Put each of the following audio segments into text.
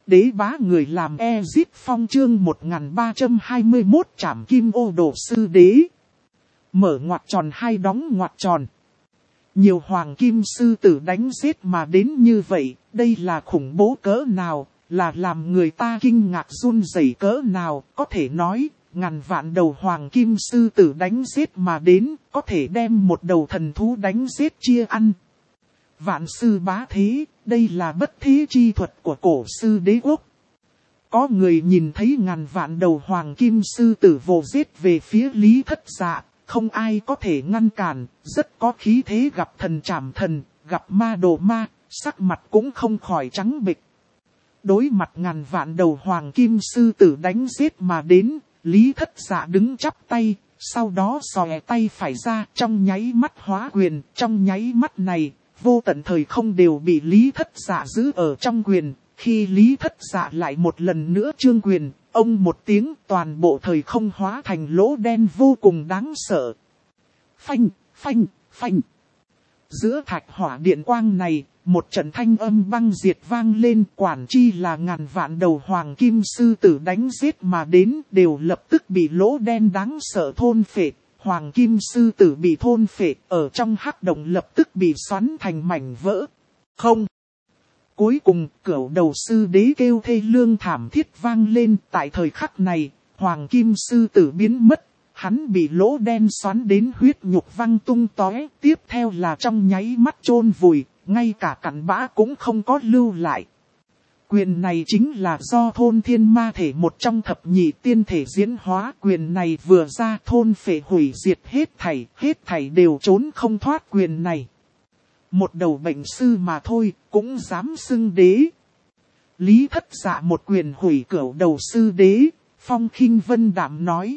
Đế bá người làm Ezip Phong chương 1321 trảm kim ô đồ sư đế. Mở ngoặc tròn hai đóng ngoặc tròn. Nhiều hoàng kim sư tử đánh giết mà đến như vậy, đây là khủng bố cỡ nào, là làm người ta kinh ngạc run rẩy cỡ nào, có thể nói, ngàn vạn đầu hoàng kim sư tử đánh giết mà đến, có thể đem một đầu thần thú đánh giết chia ăn. Vạn sư bá thế, đây là bất thế chi thuật của cổ sư đế quốc. Có người nhìn thấy ngàn vạn đầu hoàng kim sư tử vồ giết về phía Lý Thất Dạ, không ai có thể ngăn cản, rất có khí thế gặp thần trảm thần, gặp ma đồ ma, sắc mặt cũng không khỏi trắng bệch. Đối mặt ngàn vạn đầu hoàng kim sư tử đánh giết mà đến, Lý Thất Dạ đứng chắp tay, sau đó xòe tay phải ra trong nháy mắt hóa quyền, trong nháy mắt này. Vô tận thời không đều bị Lý Thất Dạ giữ ở trong quyền, khi Lý Thất Dạ lại một lần nữa trương quyền, ông một tiếng toàn bộ thời không hóa thành lỗ đen vô cùng đáng sợ. Phanh, phanh, phanh. Giữa thạch hỏa điện quang này, một trận thanh âm băng diệt vang lên, quản chi là ngàn vạn đầu hoàng kim sư tử đánh giết mà đến đều lập tức bị lỗ đen đáng sợ thôn phệ. Hoàng kim sư tử bị thôn phệ ở trong hắc động lập tức bị xoắn thành mảnh vỡ. Không. Cuối cùng cửu đầu sư đế kêu thê lương thảm thiết vang lên. Tại thời khắc này, hoàng kim sư tử biến mất. Hắn bị lỗ đen xoắn đến huyết nhục văng tung tóe. Tiếp theo là trong nháy mắt chôn vùi, ngay cả cặn bã cũng không có lưu lại. Quyền này chính là do thôn thiên ma thể một trong thập nhị tiên thể diễn hóa. Quyền này vừa ra thôn phệ hủy diệt hết thảy đều trốn không thoát quyền này. Một đầu bệnh sư mà thôi, cũng dám xưng đế. Lý Thất Dạ một quyền hủy cửu đầu sư đế, Phong Khinh Vân đạm nói.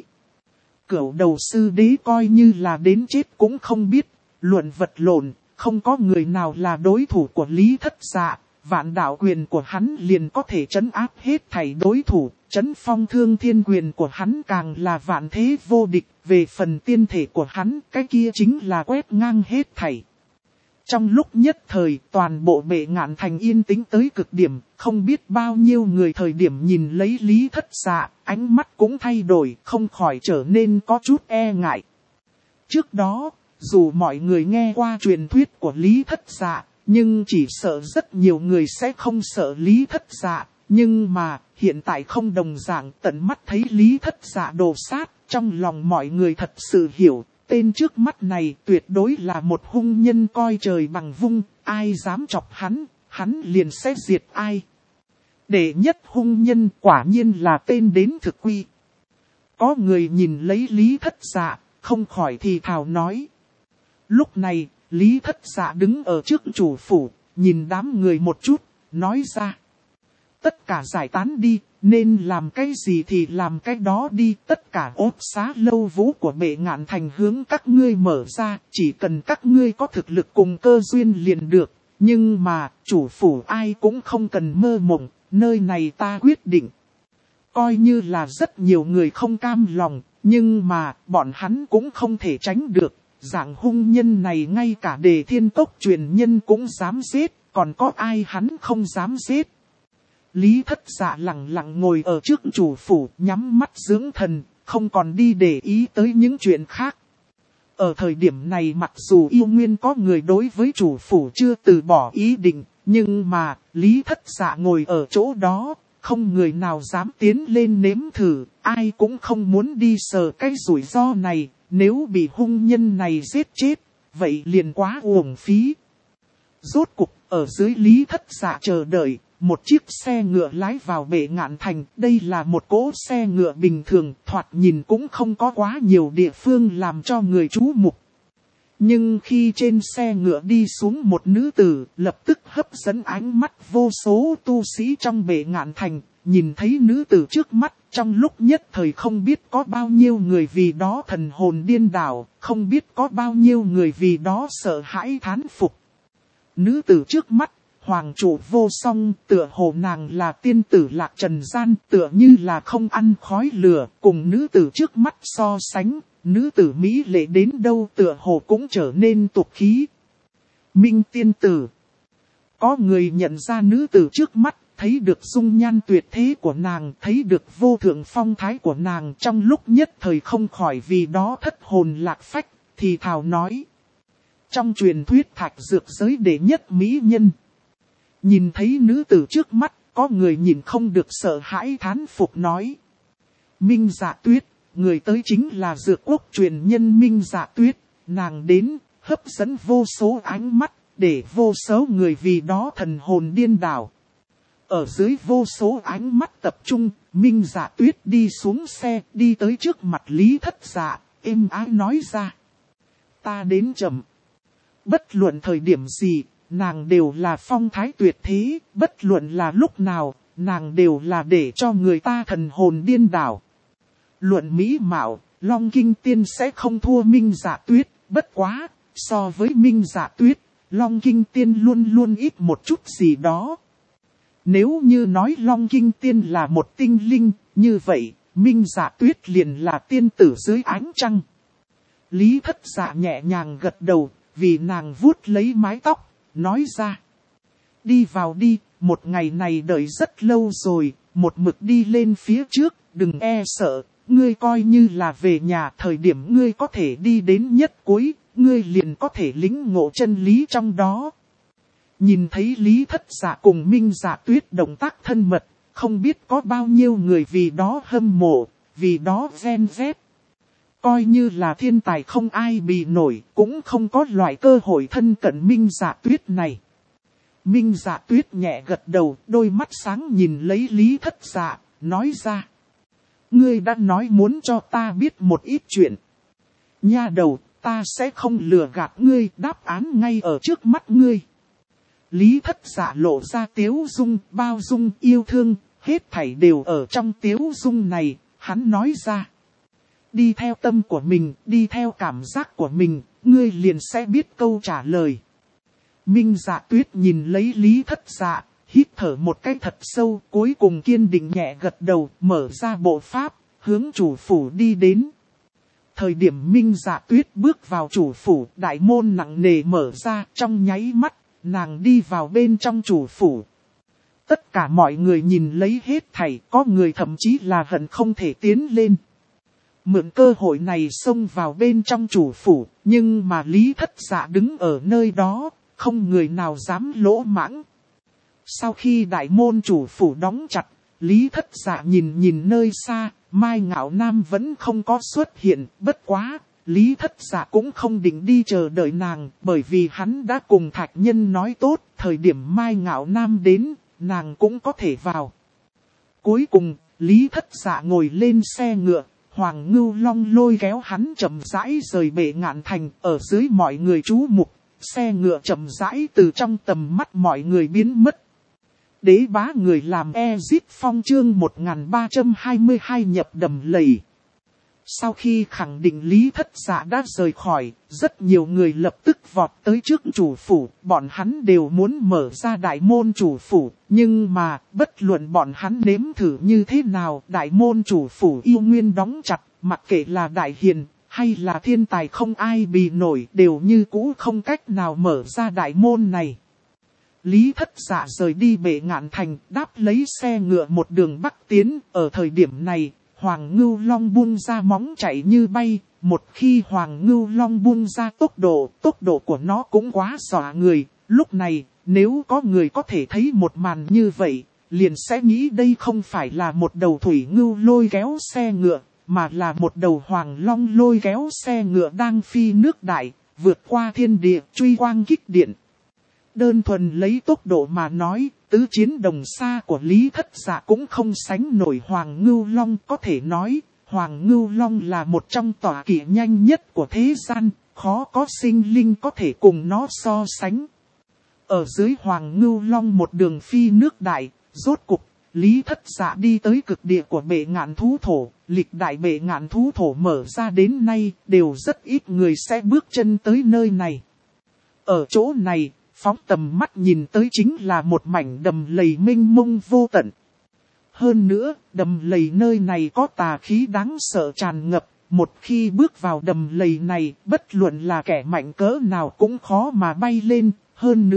Cửu đầu sư đế coi như là đến chết cũng không biết, luận vật lộn, không có người nào là đối thủ của Lý Thất Dạ. Vạn đạo quyền của hắn liền có thể trấn áp hết thảy đối thủ, trấn phong thương thiên quyền của hắn càng là vạn thế vô địch, về phần tiên thể của hắn, cái kia chính là quét ngang hết thảy. Trong lúc nhất thời, toàn bộ Bệ Ngạn Thành yên tĩnh tới cực điểm, không biết bao nhiêu người thời điểm nhìn lấy Lý Thất Dạ, ánh mắt cũng thay đổi, không khỏi trở nên có chút e ngại. Trước đó, dù mọi người nghe qua truyền thuyết của Lý Thất Dạ, nhưng chỉ sợ rất nhiều người sẽ không sợ Lý Thất Dạ. Nhưng mà, hiện tại không đồng dạng, tận mắt thấy Lý Thất Dạ đồ sát, trong lòng mọi người thật sự hiểu, tên trước mắt này tuyệt đối là một hung nhân coi trời bằng vung, ai dám chọc hắn liền sẽ diệt ai. Đệ nhất hung nhân quả nhiên là tên đến thực quy. Có người nhìn lấy Lý Thất Dạ, không khỏi thì thào nói. Lúc này, Lý Thất Dạ đứng ở trước chủ phủ, nhìn đám người một chút, nói ra. Tất cả giải tán đi, nên làm cái gì thì làm cái đó đi. Tất cả ốt xá lâu vũ của Bệ Ngạn Thành hướng các ngươi mở ra, chỉ cần các ngươi có thực lực cùng cơ duyên liền được. Nhưng mà, chủ phủ ai cũng không cần mơ mộng, nơi này ta quyết định. Coi như là rất nhiều người không cam lòng, nhưng mà, bọn hắn cũng không thể tránh được. Dạng hung nhân này ngay cả Đề Thiên Cốc truyền nhân cũng dám giết, còn có ai hắn không dám giết. Lý Thất Dạ lặng lặng ngồi ở trước chủ phủ, nhắm mắt dưỡng thần, không còn đi để ý tới những chuyện khác. Ở thời điểm này mặc dù yêu nguyên có người đối với chủ phủ chưa từ bỏ ý định, nhưng mà Lý Thất Dạ ngồi ở chỗ đó, không người nào dám tiến lên nếm thử, ai cũng không muốn đi sờ cái rủi ro này. Nếu bị hung nhân này giết chết, vậy liền quá uổng phí. Rốt cục, ở dưới Lý Thất Dạ chờ đợi, một chiếc xe ngựa lái vào Bệ Ngạn Thành. Đây là một cỗ xe ngựa bình thường, thoạt nhìn cũng không có quá nhiều địa phương làm cho người chú mục. Nhưng khi trên xe ngựa đi xuống một nữ tử, lập tức hấp dẫn ánh mắt vô số tu sĩ trong Bệ Ngạn Thành. Nhìn thấy nữ tử trước mắt, trong lúc nhất thời không biết có bao nhiêu người vì đó thần hồn điên đảo, không biết có bao nhiêu người vì đó sợ hãi thán phục. Nữ tử trước mắt, hoàng trụ vô song, tựa hồ nàng là tiên tử lạc trần gian, tựa như là không ăn khói lửa, cùng nữ tử trước mắt so sánh, nữ tử mỹ lệ đến đâu tựa hồ cũng trở nên tục khí. Minh tiên tử. Có người nhận ra nữ tử trước mắt, thấy được dung nhan tuyệt thế của nàng, thấy được vô thượng phong thái của nàng, trong lúc nhất thời không khỏi vì đó thất hồn lạc phách, thì thào nói. Trong truyền thuyết thạch dược giới đệ nhất mỹ nhân. Nhìn thấy nữ tử trước mắt, có người nhìn không được sợ hãi thán phục nói. Minh Dạ Tuyết, người tới chính là dược quốc truyền nhân Minh Dạ Tuyết, nàng đến, hấp dẫn vô số ánh mắt, để vô số người vì đó thần hồn điên đảo. Ở dưới vô số ánh mắt tập trung, Minh Dạ Tuyết đi xuống xe, đi tới trước mặt Lý Thất Dạ, êm ái nói ra. Ta đến chậm. Bất luận thời điểm gì, nàng đều là phong thái tuyệt thế, bất luận là lúc nào, nàng đều là để cho người ta thần hồn điên đảo. Luận mỹ mạo, Long Kinh Tiên sẽ không thua Minh Dạ Tuyết, bất quá, so với Minh Dạ Tuyết, Long Kinh Tiên luôn luôn ít một chút gì đó. Nếu như nói Long Kinh Tiên là một tinh linh, như vậy, Minh Dạ Tuyết liền là tiên tử dưới ánh trăng. Lý Thất Dạ nhẹ nhàng gật đầu, vì nàng vuốt lấy mái tóc, nói ra. Đi vào đi, một ngày này đợi rất lâu rồi, một mực đi lên phía trước, đừng e sợ, ngươi coi như là về nhà, thời điểm ngươi có thể đi đến nhất cuối, ngươi liền có thể lĩnh ngộ chân lý trong đó. Nhìn thấy Lý Thất Dạ cùng Minh Dạ Tuyết động tác thân mật, không biết có bao nhiêu người vì đó hâm mộ, vì đó ghen ghét. Coi như là thiên tài không ai bì nổi, cũng không có loại cơ hội thân cận Minh Dạ Tuyết này. Minh Dạ Tuyết nhẹ gật đầu, đôi mắt sáng nhìn lấy Lý Thất Dạ, nói ra. Ngươi đã nói muốn cho ta biết một ít chuyện. Nha đầu, ta sẽ không lừa gạt ngươi, đáp án ngay ở trước mắt ngươi. Lý Thất Dạ lộ ra tiếu dung, bao dung, yêu thương, hết thảy đều ở trong tiếu dung này, hắn nói ra. Đi theo tâm của mình, đi theo cảm giác của mình, ngươi liền sẽ biết câu trả lời. Minh Dạ Tuyết nhìn lấy Lý Thất Dạ, hít thở một cái thật sâu, cuối cùng kiên định nhẹ gật đầu, mở ra bộ pháp, hướng chủ phủ đi đến. Thời điểm Minh Dạ Tuyết bước vào chủ phủ, đại môn nặng nề mở ra, trong nháy mắt, nàng đi vào bên trong chủ phủ. Tất cả mọi người nhìn lấy hết thảy, có người thậm chí là hận không thể tiến lên. Mượn cơ hội này xông vào bên trong chủ phủ, nhưng mà Lý Thất Dạ đứng ở nơi đó, không người nào dám lỗ mãng. Sau khi đại môn chủ phủ đóng chặt, Lý Thất Dạ nhìn nơi xa, Mai Ngạo Nam vẫn không có xuất hiện, bất quá, Lý Thất Dạ cũng không định đi chờ đợi nàng, bởi vì hắn đã cùng Thạch Nhân nói tốt, thời điểm Mai Ngạo Nam đến, nàng cũng có thể vào. Cuối cùng, Lý Thất Dạ ngồi lên xe ngựa, Hoàng Ngưu Long lôi kéo hắn chậm rãi rời Bệ Ngạn Thành, ở dưới mọi người chú mục, xe ngựa chậm rãi từ trong tầm mắt mọi người biến mất. Đế bá người làm Ezit Phong chương 1322 nhập đầm lầy. Sau khi khẳng định Lý Thất Dạ đã rời khỏi, rất nhiều người lập tức vọt tới trước chủ phủ, bọn hắn đều muốn mở ra đại môn chủ phủ, nhưng mà, bất luận bọn hắn nếm thử như thế nào, đại môn chủ phủ yêu nguyên đóng chặt, mặc kệ là đại hiền, hay là thiên tài không ai bì nổi, đều như cũ không cách nào mở ra đại môn này. Lý Thất Dạ rời đi Bệ Ngạn Thành, đáp lấy xe ngựa một đường bắc tiến, ở thời điểm này, Hoàng Ngưu Long buông ra móng chạy như bay, một khi Hoàng Ngưu Long buông ra tốc độ của nó cũng quá dọa người, lúc này, nếu có người có thể thấy một màn như vậy, liền sẽ nghĩ đây không phải là một đầu thủy ngưu lôi kéo xe ngựa, mà là một đầu Hoàng Long lôi kéo xe ngựa đang phi nước đại, vượt qua thiên địa, truy quang kích điện. Đơn thuần lấy tốc độ mà nói, tứ chiến đồng xa của Lý Thất Dạ cũng không sánh nổi Hoàng Ngưu Long. Có thể nói, Hoàng Ngưu Long là một trong tọa kỵ nhanh nhất của thế gian, khó có sinh linh có thể cùng nó so sánh. Ở dưới Hoàng Ngưu Long một đường phi nước đại, rốt cục, Lý Thất Dạ đi tới cực địa của Bệ Ngạn Thú Thổ. Lịch đại Bệ Ngạn Thú Thổ mở ra đến nay, đều rất ít người sẽ bước chân tới nơi này. Ở chỗ này, phóng tầm mắt nhìn tới chính là một mảnh đầm lầy mênh mông vô tận. Hơn nữa, đầm lầy nơi này có tà khí đáng sợ tràn ngập. Một khi bước vào đầm lầy này, bất luận là kẻ mạnh cỡ nào cũng khó mà bay lên. Hơn nữa,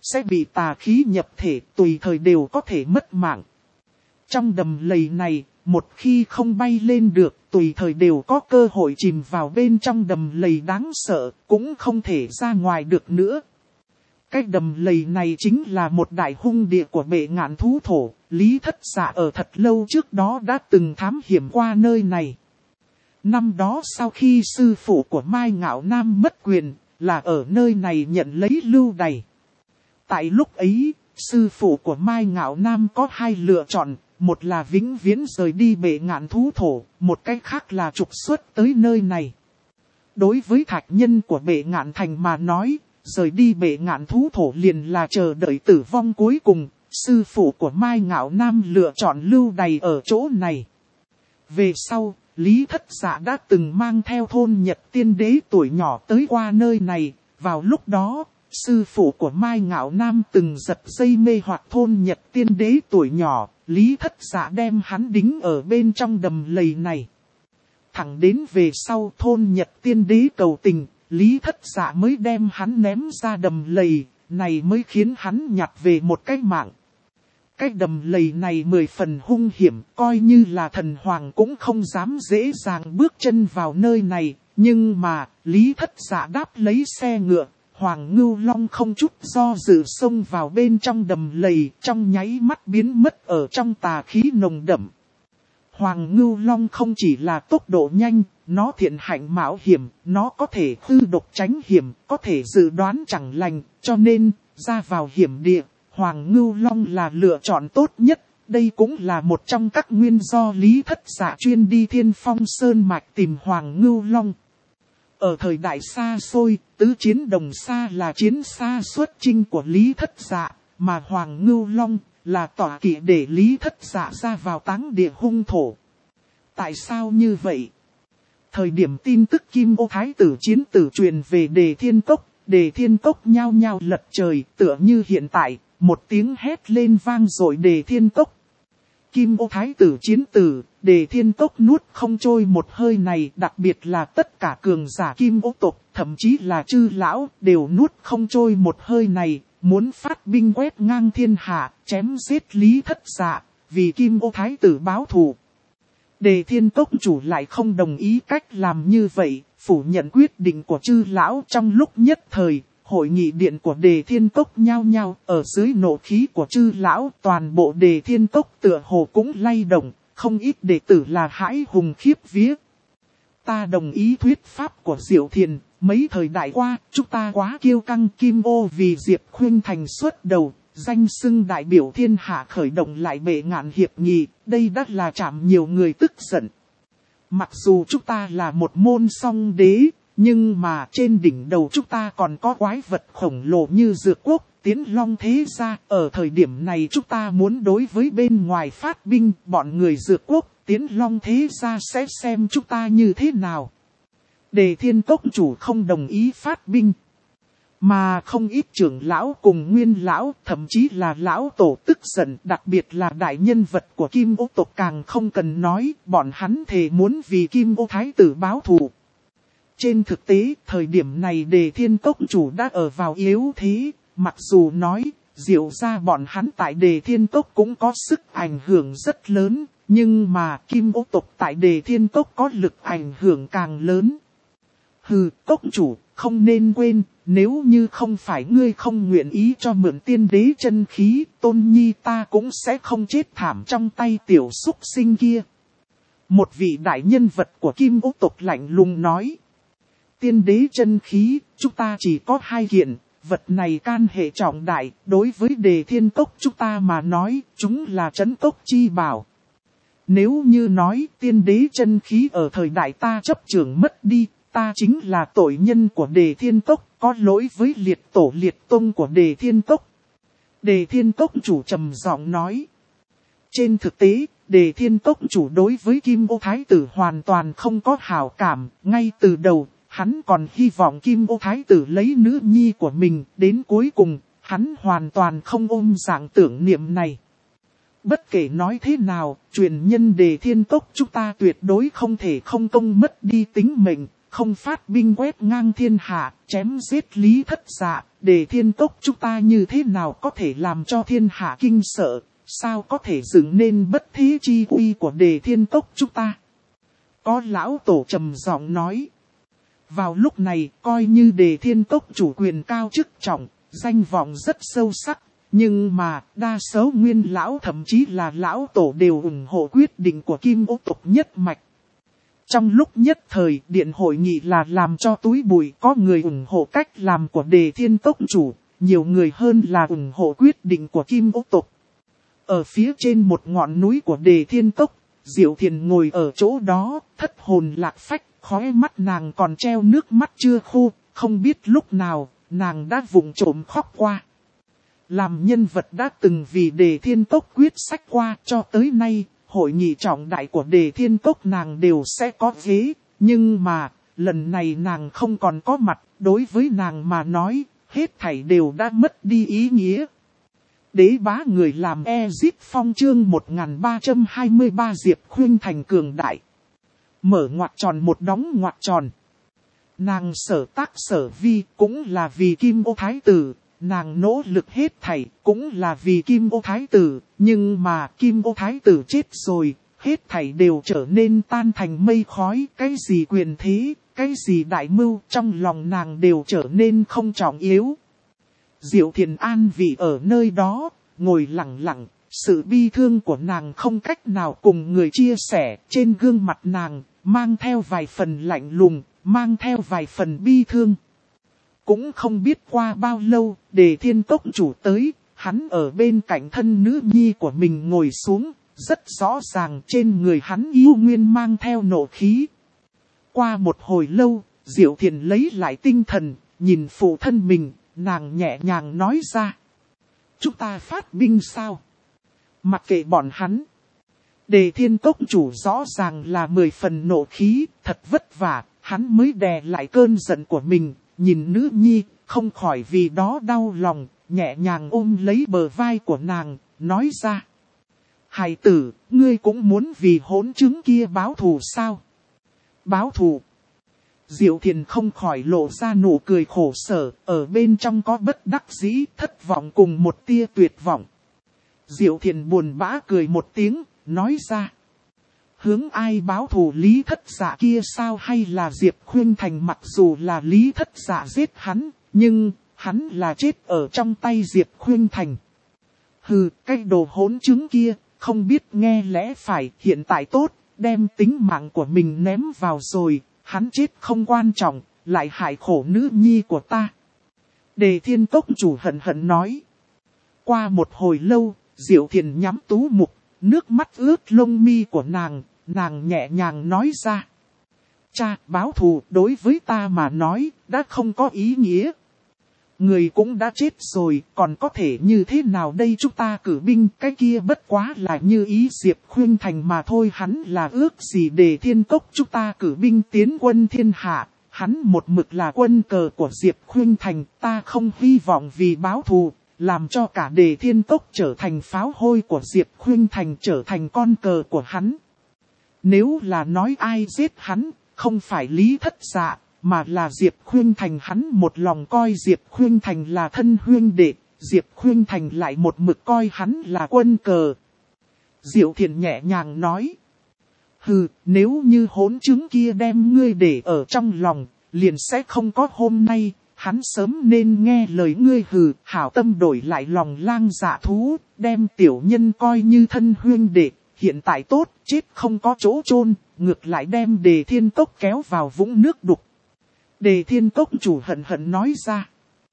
sẽ bị tà khí nhập thể, tùy thời đều có thể mất mạng. Trong đầm lầy này, một khi không bay lên được, tùy thời đều có cơ hội chìm vào bên trong đầm lầy đáng sợ, cũng không thể ra ngoài được nữa. Cái đầm lầy này chính là một đại hung địa của bệ ngạn thú thổ, Lý Thất Dạ ở thật lâu trước đó đã từng thám hiểm qua nơi này. Năm đó sau khi sư phụ của Mai Ngạo Nam mất quyền, là ở nơi này nhận lấy lưu đày. Tại lúc ấy, sư phụ của Mai Ngạo Nam có hai lựa chọn, một là vĩnh viễn rời đi bệ ngạn thú thổ, một cách khác là trục xuất tới nơi này. Đối với thạch nhân của bệ ngạn thành mà nói, rời đi bệ ngạn thú thổ liền là chờ đợi tử vong cuối cùng, sư phụ của Mai Ngạo Nam lựa chọn lưu đày ở chỗ này. Về sau, Lý Thất Dạ đã từng mang theo thôn Nhật Tiên Đế tuổi nhỏ tới qua nơi này, vào lúc đó, sư phụ của Mai Ngạo Nam từng giật dây mê hoặc thôn Nhật Tiên Đế tuổi nhỏ, Lý Thất Dạ đem hắn đính ở bên trong đầm lầy này. Thẳng đến về sau thôn Nhật Tiên Đế cầu tình, Lý Thất Dạ mới đem hắn ném ra đầm lầy, này mới khiến hắn nhặt về một cái mạng. Cái đầm lầy này 10 phần hung hiểm, coi như là thần hoàng cũng không dám dễ dàng bước chân vào nơi này, nhưng mà, Lý Thất Dạ đáp lấy xe ngựa, Hoàng Ngưu Long không chút do dự xông vào bên trong đầm lầy, trong nháy mắt biến mất ở trong tà khí nồng đậm. Hoàng Ngưu Long không chỉ là tốc độ nhanh, nó thiện hạnh mạo hiểm, nó có thể hư độc tránh hiểm, có thể dự đoán chẳng lành, cho nên, ra vào hiểm địa, Hoàng Ngưu Long là lựa chọn tốt nhất. Đây cũng là một trong các nguyên do Lý Thất Dạ chuyên đi Thiên Phong Sơn Mạch tìm Hoàng Ngưu Long. Ở thời đại xa xôi, tứ chiến đồng xa là chiến xa xuất chinh của Lý Thất Dạ, mà Hoàng Ngưu Long là tọa kỵ để Lý Thất Dạ ra vào táng địa hung thổ. Tại sao như vậy? Thời điểm tin tức Kim Ô Thái tử chiến tử truyền về Đề Thiên Cốc nhao nhao lật trời, tựa như hiện tại, một tiếng hét lên vang dội Đề Thiên Cốc. Kim Ô Thái tử chiến tử, Đề Thiên Cốc nuốt không trôi một hơi này, đặc biệt là tất cả cường giả Kim Ô tộc, thậm chí là chư lão, đều nuốt không trôi một hơi này, muốn phát binh quét ngang thiên hạ, chém giết Lý Thất Dạ, vì Kim Ô Thái tử báo thù. Đề Thiên Cốc chủ lại không đồng ý cách làm như vậy, phủ nhận quyết định của chư lão. Trong lúc nhất thời, hội nghị điện của Đề Thiên Cốc nhao nhao, ở dưới nộ khí của chư lão, toàn bộ Đề Thiên Cốc tựa hồ cũng lay động, không ít đệ tử là hãi hùng khiếp vía. Ta đồng ý thuyết pháp của Diệu Thiền, mấy thời đại qua, chúng ta quá kiêu căng. Kim Ô vì Diệp Khuynh Thành xuất đầu, danh xưng đại biểu thiên hạ khởi động lại bệ ngạn hiệp nghị, đây đã là chạm nhiều người tức giận. Mặc dù chúng ta là một môn song đế, nhưng mà trên đỉnh đầu chúng ta còn có quái vật khổng lồ như Dược Quốc, Tiến Long thế gia. Ở thời điểm này chúng ta muốn đối với bên ngoài phát binh, bọn người Dược Quốc, Tiến Long thế gia sẽ xem chúng ta như thế nào. Đề Thiên Cốc chủ không đồng ý phát binh. Mà không ít trưởng lão cùng nguyên lão, thậm chí là lão tổ tức giận, đặc biệt là đại nhân vật của Kim Ô tộc càng không cần nói, bọn hắn thề muốn vì Kim Ô Thái tử báo thù. Trên thực tế, thời điểm này Đề Thiên Cốc chủ đã ở vào yếu thế, mặc dù nói, Diệu gia bọn hắn tại Đề Thiên Cốc cũng có sức ảnh hưởng rất lớn, nhưng mà Kim Ô tộc tại Đề Thiên Cốc có lực ảnh hưởng càng lớn. Hừ, Cốc chủ, không nên quên, nếu như không phải ngươi không nguyện ý cho mượn tiên đế chân khí, Tôn Nhi ta cũng sẽ không chết thảm trong tay tiểu súc sinh kia. Một vị đại nhân vật của Kim Ô tộc lạnh lùng nói. Tiên đế chân khí, chúng ta chỉ có 2 kiện, vật này can hệ trọng đại, đối với Đề Thiên Cốc chúng ta mà nói, chúng là trấn cốc chi bảo. Nếu như nói tiên đế chân khí ở thời đại ta chấp trưởng mất đi, ta chính là tội nhân của Đề Thiên Cốc, có lỗi với liệt tổ liệt tông của Đề Thiên Cốc. Đề Thiên Cốc chủ trầm giọng nói. Trên thực tế, Đề Thiên Cốc chủ đối với Kim Ô Thái tử hoàn toàn không có hảo cảm, ngay từ đầu, hắn còn hy vọng Kim Ô Thái tử lấy nữ nhi của mình, đến cuối cùng, hắn hoàn toàn không ôm dạng tưởng niệm này. Bất kể nói thế nào, truyền nhân Đề Thiên Cốc chúng ta tuyệt đối không thể không công mất đi tính mệnh, không phát binh quét ngang thiên hạ, chém giết Lý Thất Dạ, Đề Thiên Cốc chúng ta như thế nào có thể làm cho thiên hạ kinh sợ, sao có thể dựng nên bất thế chi uy của Đề Thiên Cốc chúng ta. Có lão tổ trầm giọng nói. Vào lúc này coi như Đề Thiên Cốc chủ quyền cao chức trọng, danh vọng rất sâu sắc. Nhưng mà đa số nguyên lão thậm chí là lão tổ đều ủng hộ quyết định của Kim Ô tộc nhất mạch. Trong lúc nhất thời điện hội nghị là làm cho túi bụi, có người ủng hộ cách làm của Đề Thiên Cốc chủ, nhiều người hơn là ủng hộ quyết định của Kim Ô tộc. Ở phía trên một ngọn núi của Đề Thiên Cốc, Diệu Thiền ngồi ở chỗ đó, thất hồn lạc phách, khóe mắt nàng còn treo nước mắt chưa khô, không biết lúc nào nàng đã vụng trộm khóc qua. Làm nhân vật đã từng vì Đề Thiên Cốc quyết sách qua cho tới nay, hội nghị trọng đại của Đề Thiên Cốc nàng đều sẽ có ghế, nhưng mà, lần này nàng không còn có mặt, đối với nàng mà nói, hết thảy đều đã mất đi ý nghĩa. Đế bá người làm Ezip Phong chương 1323 Diệp Khuynh Thành cường đại. Mở ngoặc tròn một đóng ngoặc tròn. Nàng sở tác sở vi cũng là vì Kim Ô Thái Tử. Nàng nỗ lực hết thảy cũng là vì Kim Ô Thái Tử, nhưng mà Kim Ô Thái Tử chết rồi, hết thảy đều trở nên tan thành mây khói, cái gì quyền thế, cái gì đại mưu, trong lòng nàng đều trở nên không trọng yếu. Diệu Thiền an vị ở nơi đó, ngồi lặng lặng, sự bi thương của nàng không cách nào cùng người chia sẻ, trên gương mặt nàng, mang theo vài phần lạnh lùng, mang theo vài phần bi thương. Cũng không biết qua bao lâu, Đề Thiên Cốc chủ tới, hắn ở bên cạnh thân nữ nhi của mình ngồi xuống, rất rõ ràng trên người hắn yêu nguyên mang theo nộ khí. Qua một hồi lâu, Diệu Thiền lấy lại tinh thần, nhìn phụ thân mình, nàng nhẹ nhàng nói ra. Chúng ta phát binh sao? Mặc kệ bọn hắn. Đề Thiên Cốc chủ rõ ràng là 10 phần nộ khí, thật vất vả, hắn mới đè lại cơn giận của mình. Nhìn nữ nhi, không khỏi vì đó đau lòng, nhẹ nhàng ôm lấy bờ vai của nàng, nói ra. Hài tử, ngươi cũng muốn vì hỗn chứng kia báo thù sao? Báo thù. Diệu Thiền không khỏi lộ ra nụ cười khổ sở, ở bên trong có bất đắc dĩ, thất vọng cùng một tia tuyệt vọng. Diệu Thiền buồn bã cười một tiếng, nói ra. Hướng ai báo thù Lý Thất Dạ kia sao, hay là Diệp Khuynh Thành? Mặc dù là Lý Thất Dạ giết hắn, nhưng hắn là chết ở trong tay Diệp Khuynh Thành. Hừ, cái đồ hỗn chứng kia, không biết nghe lẽ phải, hiện tại tốt, đem tính mạng của mình ném vào rồi, hắn chết không quan trọng, lại hại khổ nữ nhi của ta. Đề Thiên Cốc chủ hận hận nói. Qua một hồi lâu, Diệu Thiền nhắm tú mục, nước mắt ướt lông mi của nàng, nàng nhẹ nhàng nói ra. Cha, báo thù đối với ta mà nói, đã không có ý nghĩa. Người cũng đã chết rồi, còn có thể như thế nào đây? Chúng ta cử binh, cái kia bất quá là như ý Diệp Khuynh Thành mà thôi. Hắn là ước gì Đề Thiên Cốc chúng ta cử binh tiến quân thiên hạ. Hắn một mực là quân cờ của Diệp Khuynh Thành, ta không hy vọng vì báo thù, làm cho cả Đề Thiên Cốc trở thành pháo hôi của Diệp Khuynh Thành, trở thành con cờ của hắn. Nếu là nói ai giết hắn, không phải Lý Thất Dạ, mà là Diệp Khuynh Thành. Hắn một lòng coi Diệp Khuynh Thành là thân huynh đệ, Diệp Khuynh Thành lại một mực coi hắn là quân cờ. Diệu Thiền nhẹ nhàng nói. Hừ, nếu như hỗn chứng kia đem ngươi để ở trong lòng, liền sẽ không có hôm nay, hắn sớm nên nghe lời ngươi. Hừ, hảo tâm đổi lại lòng lang dạ thú, đem tiểu nhân coi như thân huynh đệ. Hiện tại tốt, chết không có chỗ chôn, ngược lại đem Đề Thiên Cốc kéo vào vũng nước đục. Đề Thiên Cốc chủ hận hận nói ra.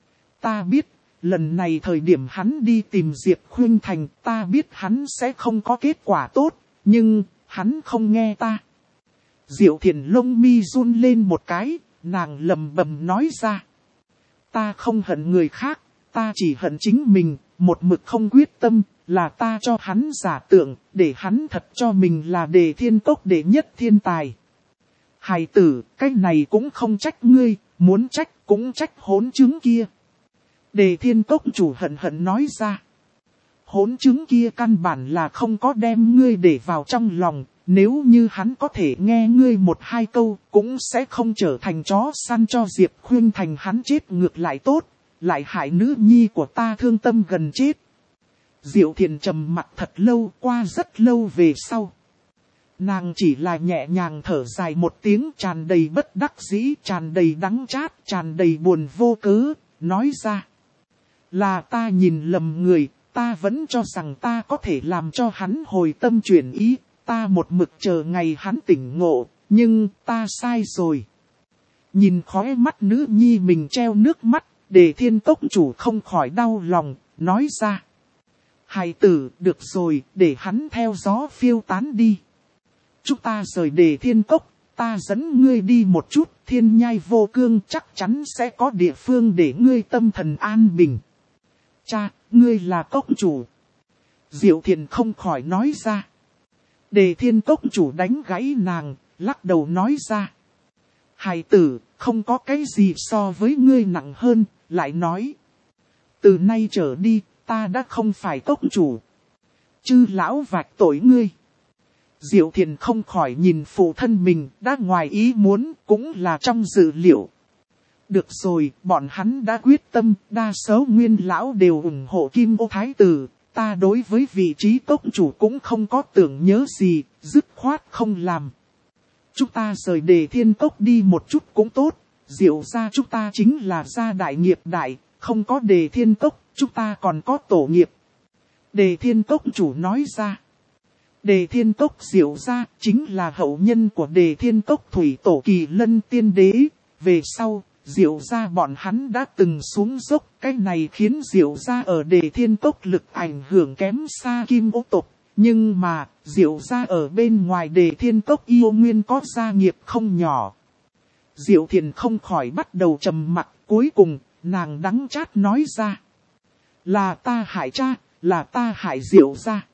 Ta biết, lần này thời điểm hắn đi tìm Diệp Khuynh Thành, ta biết hắn sẽ không có kết quả tốt, nhưng hắn không nghe ta. Diệu Thiền lông mi run lên một cái, nàng lầm bầm nói ra. Ta không hận người khác, ta chỉ hận chính mình, một mực không quyết tâm, là ta cho hắn giả tượng, để hắn thật cho mình là Đề Thiên Cốc đệ nhất thiên tài. Hài tử, cái này cũng không trách ngươi, muốn trách cũng trách hỗn chứng kia. Đề Thiên Cốc chủ hận hận nói ra. Hỗn chứng kia căn bản là không có đem ngươi để vào trong lòng, nếu như hắn có thể nghe ngươi một hai câu, cũng sẽ không trở thành chó săn cho Diệp Khuynh Thành. Hắn chết ngược lại tốt, lại hại nữ nhi của ta thương tâm gần chết. Diệu Thiền trầm mặt thật lâu, qua rất lâu về sau. Nàng chỉ là nhẹ nhàng thở dài một tiếng, tràn đầy bất đắc dĩ, tràn đầy đắng chát, tràn đầy buồn vô cớ, nói ra. Là ta nhìn lầm người, ta vẫn cho rằng ta có thể làm cho hắn hồi tâm chuyển ý, ta một mực chờ ngày hắn tỉnh ngộ, nhưng ta sai rồi. Nhìn khóe mắt nữ nhi mình treo nước mắt, Đề Thiên Cốc chủ không khỏi đau lòng, nói ra. Hài tử, được rồi, để hắn theo gió phiêu tán đi. Chúng ta rời Đề Thiên Cốc, ta dẫn ngươi đi một chút, Thiên Nhai Vô Cương chắc chắn sẽ có địa phương để ngươi tâm thần an bình. Cha, ngươi là cốc chủ. Diệu Thiền không khỏi nói ra. Đề Thiên Cốc chủ đánh gãy nàng, lắc đầu nói ra. Hài tử, không có cái gì so với ngươi nặng hơn, lại nói. Từ nay trở đi, ta đã không phải cốc chủ. Chư lão vạch tội ngươi. Diệu Thiền không khỏi nhìn phụ thân mình, đã ngoài ý muốn, cũng là trong dự liệu. Được rồi, bọn hắn đã quyết tâm, đa số nguyên lão đều ủng hộ Kim Ô Thái Tử. Ta đối với vị trí cốc chủ cũng không có tưởng nhớ gì, dứt khoát không làm. Chúng ta rời Đề Thiên Cốc đi một chút cũng tốt, Diệu gia chúng ta chính là gia đại nghiệp đại, không có Đề Thiên Cốc, chúng ta còn có tổ nghiệp. Đề Thiên Cốc chủ nói ra. Đề Thiên Cốc Diệu gia chính là hậu nhân của Đề Thiên Cốc Thủy Tổ Kỳ Lân Tiên Đế, về sau. Diệu gia bọn hắn đã từng xuống dốc, cái này khiến Diệu gia ở Đề Thiên Cốc lực ảnh hưởng kém xa Kim Ô tộc. Nhưng mà, Diệu gia ở bên ngoài Đề Thiên Cốc yêu nguyên có gia nghiệp không nhỏ. Diệu Thiền không khỏi bắt đầu trầm mặc, cuối cùng, nàng đắng chát nói ra. Là ta hại cha, là ta hại Diệu gia.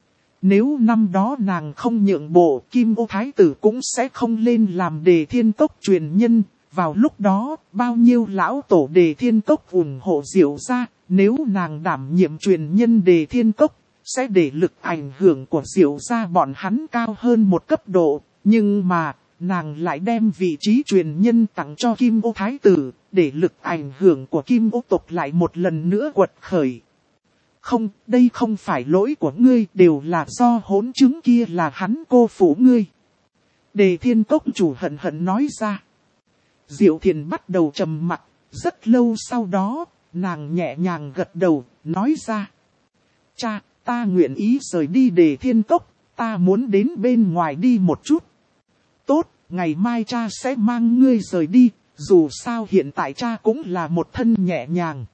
Nếu năm đó nàng không nhượng bộ, Kim Ô Thái Tử cũng sẽ không lên làm Đề Thiên Cốc truyền nhân. Vào lúc đó, bao nhiêu lão tổ Đề Thiên Cốc ủng hộ Diệu gia, nếu nàng đảm nhiệm truyền nhân Đề Thiên Cốc, sẽ để lực ảnh hưởng của Diệu gia bọn hắn cao hơn một cấp độ. Nhưng mà, nàng lại đem vị trí truyền nhân tặng cho Kim Ô Thái Tử, để lực ảnh hưởng của Kim Ô tộc lại một lần nữa quật khởi. Không, đây không phải lỗi của ngươi, đều là do hỗn chứng kia là hắn cô phụ ngươi. Đề Thiên Cốc chủ hận hận nói ra. Diệu Thiền bắt đầu trầm mặc, rất lâu sau đó, nàng nhẹ nhàng gật đầu, nói ra. Cha, ta nguyện ý rời đi Đề Thiên Cốc, ta muốn đến bên ngoài đi một chút. Tốt, ngày mai cha sẽ mang ngươi rời đi, dù sao hiện tại cha cũng là một thân nhẹ nhàng.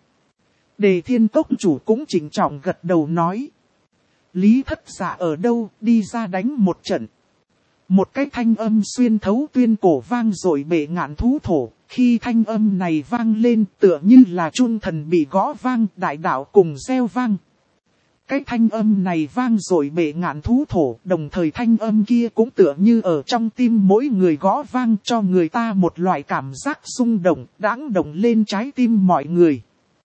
Đề Thiên Cốc chủ cũng chỉnh trọng gật đầu nói. Lý Thất Dạ ở đâu, đi ra đánh một trận. Một cái thanh âm xuyên thấu tuyên cổ vang dội bệ ngạn thú thổ, khi thanh âm này vang lên tựa như là chuông thần bị gõ vang, đại đạo cùng reo vang. Cái thanh âm này vang dội bệ ngạn thú thổ, đồng thời thanh âm kia cũng tựa như ở trong tim mỗi người gõ vang cho người ta một loại cảm giác rung động, đãng động lên trái tim mọi người.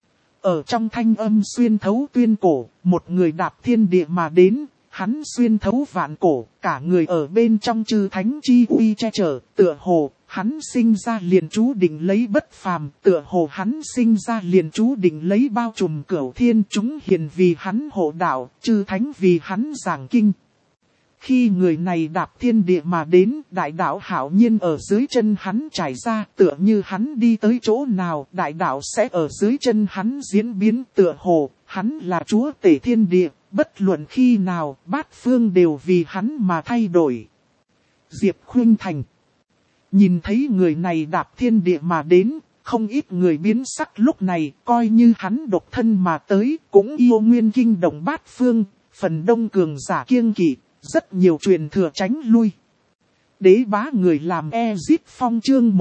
Ở trong thanh âm xuyên thấu tuyên cổ, một người đạp thiên địa mà đến. Hắn xuyên thấu vạn cổ, cả người ở bên trong chư thánh chi uy che chở, tựa hồ, hắn sinh ra liền chú định lấy bất phàm, tựa hồ hắn sinh ra liền chú định lấy bao trùm cửu thiên, chúng hiền vì hắn hộ đạo, chư thánh vì hắn giảng kinh. Khi người này đạp thiên địa mà đến, đại đạo hạo nhiên ở dưới chân hắn trải ra, tựa như hắn đi tới chỗ nào, đại đạo sẽ ở dưới chân hắn diễn biến, tựa hồ, hắn là chúa tể thiên địa. Bất luận khi nào, bát phương đều vì hắn mà thay đổi. Diệp Khuynh Thành. Nhìn thấy người này đạp thiên địa mà đến, không ít người biến sắc lúc này, coi như hắn độc thân mà tới, cũng yêu nguyên kinh động bát phương, phần đông cường giả kiêng kỵ, rất nhiều truyền thừa tránh lui. Đế bá người làm Ezit Phong chương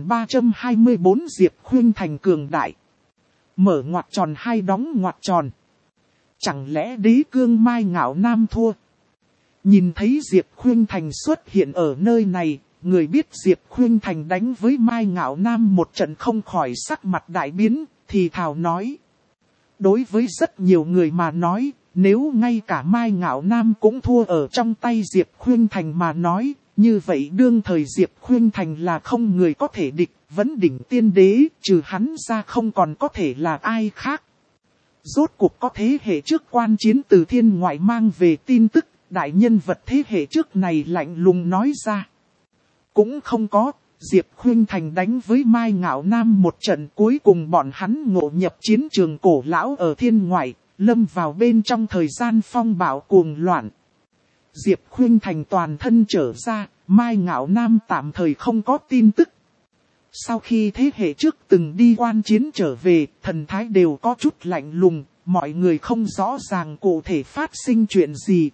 1324 Diệp Khuynh Thành cường đại. Mở ngoặc tròn hai đóng ngoặc tròn. Chẳng lẽ đế cương Mai Ngạo Nam thua? Nhìn thấy Diệp Khuynh Thành xuất hiện ở nơi này, người biết Diệp Khuynh Thành đánh với Mai Ngạo Nam một trận không khỏi sắc mặt đại biến, thì thào nói. Đối với rất nhiều người mà nói, nếu ngay cả Mai Ngạo Nam cũng thua ở trong tay Diệp Khuynh Thành mà nói, Như vậy đương thời Diệp Khuynh Thành là không người có thể địch, vấn đỉnh tiên đế, trừ hắn ra không còn có thể là ai khác. Rốt cuộc có thế hệ trước quan chiến từ thiên ngoại mang về tin tức, đại nhân vật thế hệ trước này lạnh lùng nói ra. Cũng không có, Diệp Khuynh Thành đánh với Mai Ngạo Nam một trận, cuối cùng bọn hắn ngộ nhập chiến trường cổ lão ở thiên ngoại, lâm vào bên trong thời gian phong bạo cuồng loạn. Diệp Khuynh Thành toàn thân trở ra, Mai Ngạo Nam tạm thời không có tin tức. Sau khi thế hệ trước từng đi quan chiến trở về, thần thái đều có chút lạnh lùng, mọi người không rõ ràng cụ thể phát sinh chuyện gì.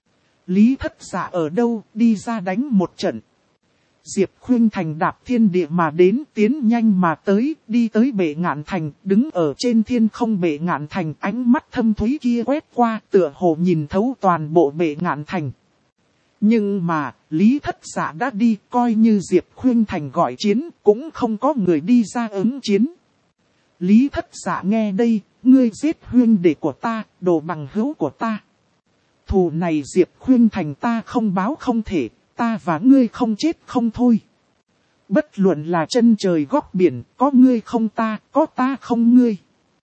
Lý Thất Dạ ở đâu, đi ra đánh một trận. Diệp Khuynh Thành đạp thiên địa mà đến, tiến nhanh mà tới, đi tới Bệ Ngạn Thành, đứng ở trên thiên không Bệ Ngạn Thành, ánh mắt thâm thúy kia quét qua, tựa hồ nhìn thấu toàn bộ Bệ Ngạn Thành. Nhưng mà, Lý Thất Dạ đã đi, coi như Diệp Khuynh Thành gọi chiến, cũng không có người đi ra ứng chiến. Lý Thất Dạ nghe đây, ngươi giết huynh đệ của ta, đồ bằng hữu của ta. Thù này Diệp Khuynh Thành ta không báo không thể, ta và ngươi không chết không thôi. Bất luận là chân trời góc biển, có ngươi không ta, có ta không ngươi.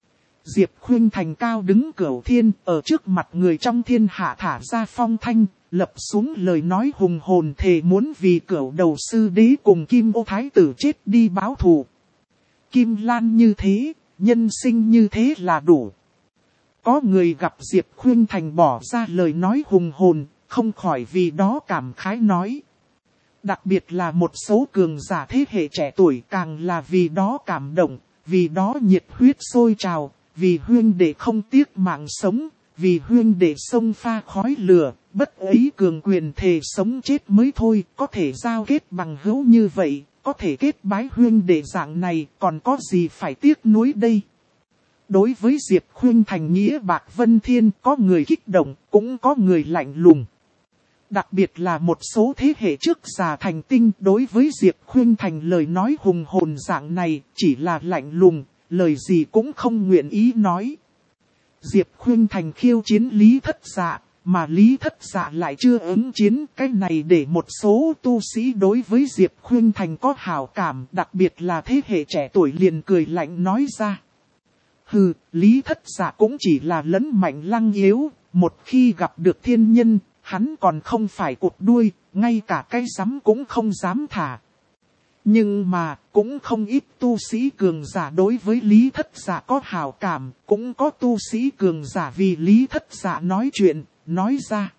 Diệp Khuynh Thành cao đứng cửu thiên, ở trước mặt người trong thiên hạ thả ra phong thanh, lập xuống lời nói hùng hồn thề muốn vì cửu đầu sư đế cùng Kim Ô Thái tử chết đi báo thù. Kim Lan như thế, nhân sinh như thế là đủ. Có người gặp Diệp Khuynh Thành bỏ ra lời nói hùng hồn, không khỏi vì đó cảm khái nói. Đặc biệt là một số cường giả thế hệ trẻ tuổi càng là vì đó cảm động, vì đó nhiệt huyết sôi trào, vì huynh đệ không tiếc mạng sống, vì huynh đệ xông pha khói lửa, bất ấy cường quyền thề sống chết mới thôi, có thể giao kết bằng hữu như vậy, có thể kết bái huynh đệ dạng này, còn có gì phải tiếc nuối đây. Đối với Diệp Khuynh Thành nghĩa bạc vân thiên, có người kích động, cũng có người lạnh lùng. Đặc biệt là một số thế hệ trước già thành tinh, đối với Diệp Khuynh Thành lời nói hùng hồn dạng này, chỉ là lạnh lùng, lời gì cũng không nguyện ý nói. Diệp Khuynh Thành khiêu chiến Lý Thất Dạ, mà Lý Thất Dạ lại chưa ứng chiến, cái này để một số tu sĩ đối với Diệp Khuynh Thành có hảo cảm, đặc biệt là thế hệ trẻ tuổi liền cười lạnh nói ra. Hừ, Lý Thất Dạ cũng chỉ là lấn mạnh lăng yếu, một khi gặp được thiên nhân, hắn còn không phải cụt đuôi, ngay cả cái rắm cũng không dám thả. Nhưng mà, cũng không ít tu sĩ cường giả đối với Lý Thất Dạ có hảo cảm, cũng có tu sĩ cường giả vì Lý Thất Dạ nói chuyện, nói ra.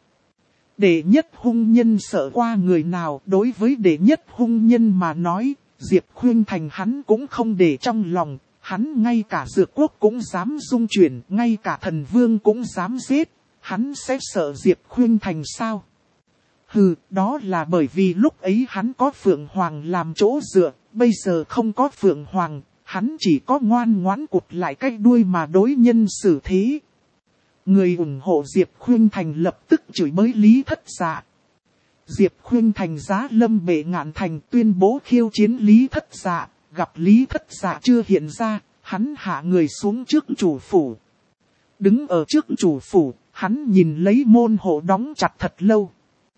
Đệ nhất hung nhân sợ qua người nào, đối với đệ nhất hung nhân mà nói, Diệp Khuynh Thành hắn cũng không để trong lòng, hắn ngay cả dược quốc cũng dám dung chuyển, ngay cả thần vương cũng dám giết, hắn sẽ sợ Diệp Khuynh Thành sao? Hừ, đó là bởi vì lúc ấy hắn có Phượng Hoàng làm chỗ dựa, bây giờ không có Phượng Hoàng, hắn chỉ có ngoan ngoãn cụt lại cái đuôi mà đối nhân xử thế. Người ủng hộ Diệp Khuynh Thành lập tức chửi bới Lý Thất Dạ. Diệp Khuynh Thành giá lâm Bệ Ngạn Thành tuyên bố khiêu chiến Lý Thất Dạ, gặp Lý Thất Dạ chưa hiện ra, hắn hạ người xuống trước chủ phủ. Đứng ở trước chủ phủ, hắn nhìn lấy môn hộ đóng chặt thật lâu.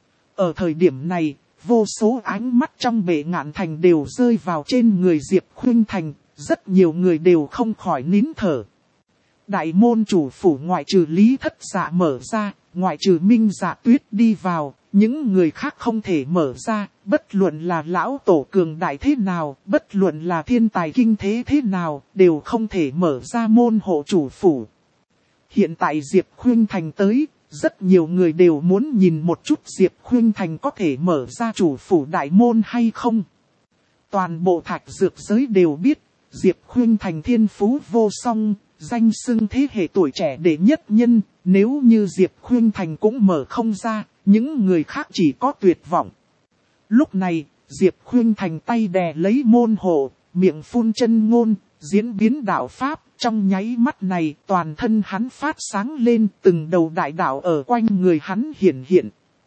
Ở thời điểm này, vô số ánh mắt trong Bệ Ngạn Thành đều rơi vào trên người Diệp Khuynh Thành, rất nhiều người đều không khỏi nín thở. Đại môn chủ phủ ngoại trừ Lý Thất Dạ mở ra, ngoại trừ Minh Dạ Tuyết đi vào, những người khác không thể mở ra, bất luận là lão tổ cường đại thế nào, bất luận là thiên tài kinh thế nào, đều không thể mở ra môn hộ chủ phủ. Hiện tại Diệp Khuynh Thành tới, rất nhiều người đều muốn nhìn một chút Diệp Khuynh Thành có thể mở ra chủ phủ đại môn hay không. Toàn bộ thạch dược giới đều biết, Diệp Khuynh Thành thiên phú vô song, danh xưng thế hệ tuổi trẻ đệ nhất nhân, nếu như Diệp Khuynh Thành cũng mở không ra, những người khác chỉ có tuyệt vọng. Lúc này, Diệp Khuynh Thành tay đè lấy môn hộ, miệng phun chân ngôn, diễn biến đạo pháp, trong nháy mắt này toàn thân hắn phát sáng lên, từng đầu đại đạo ở quanh người hắn hiển hiện.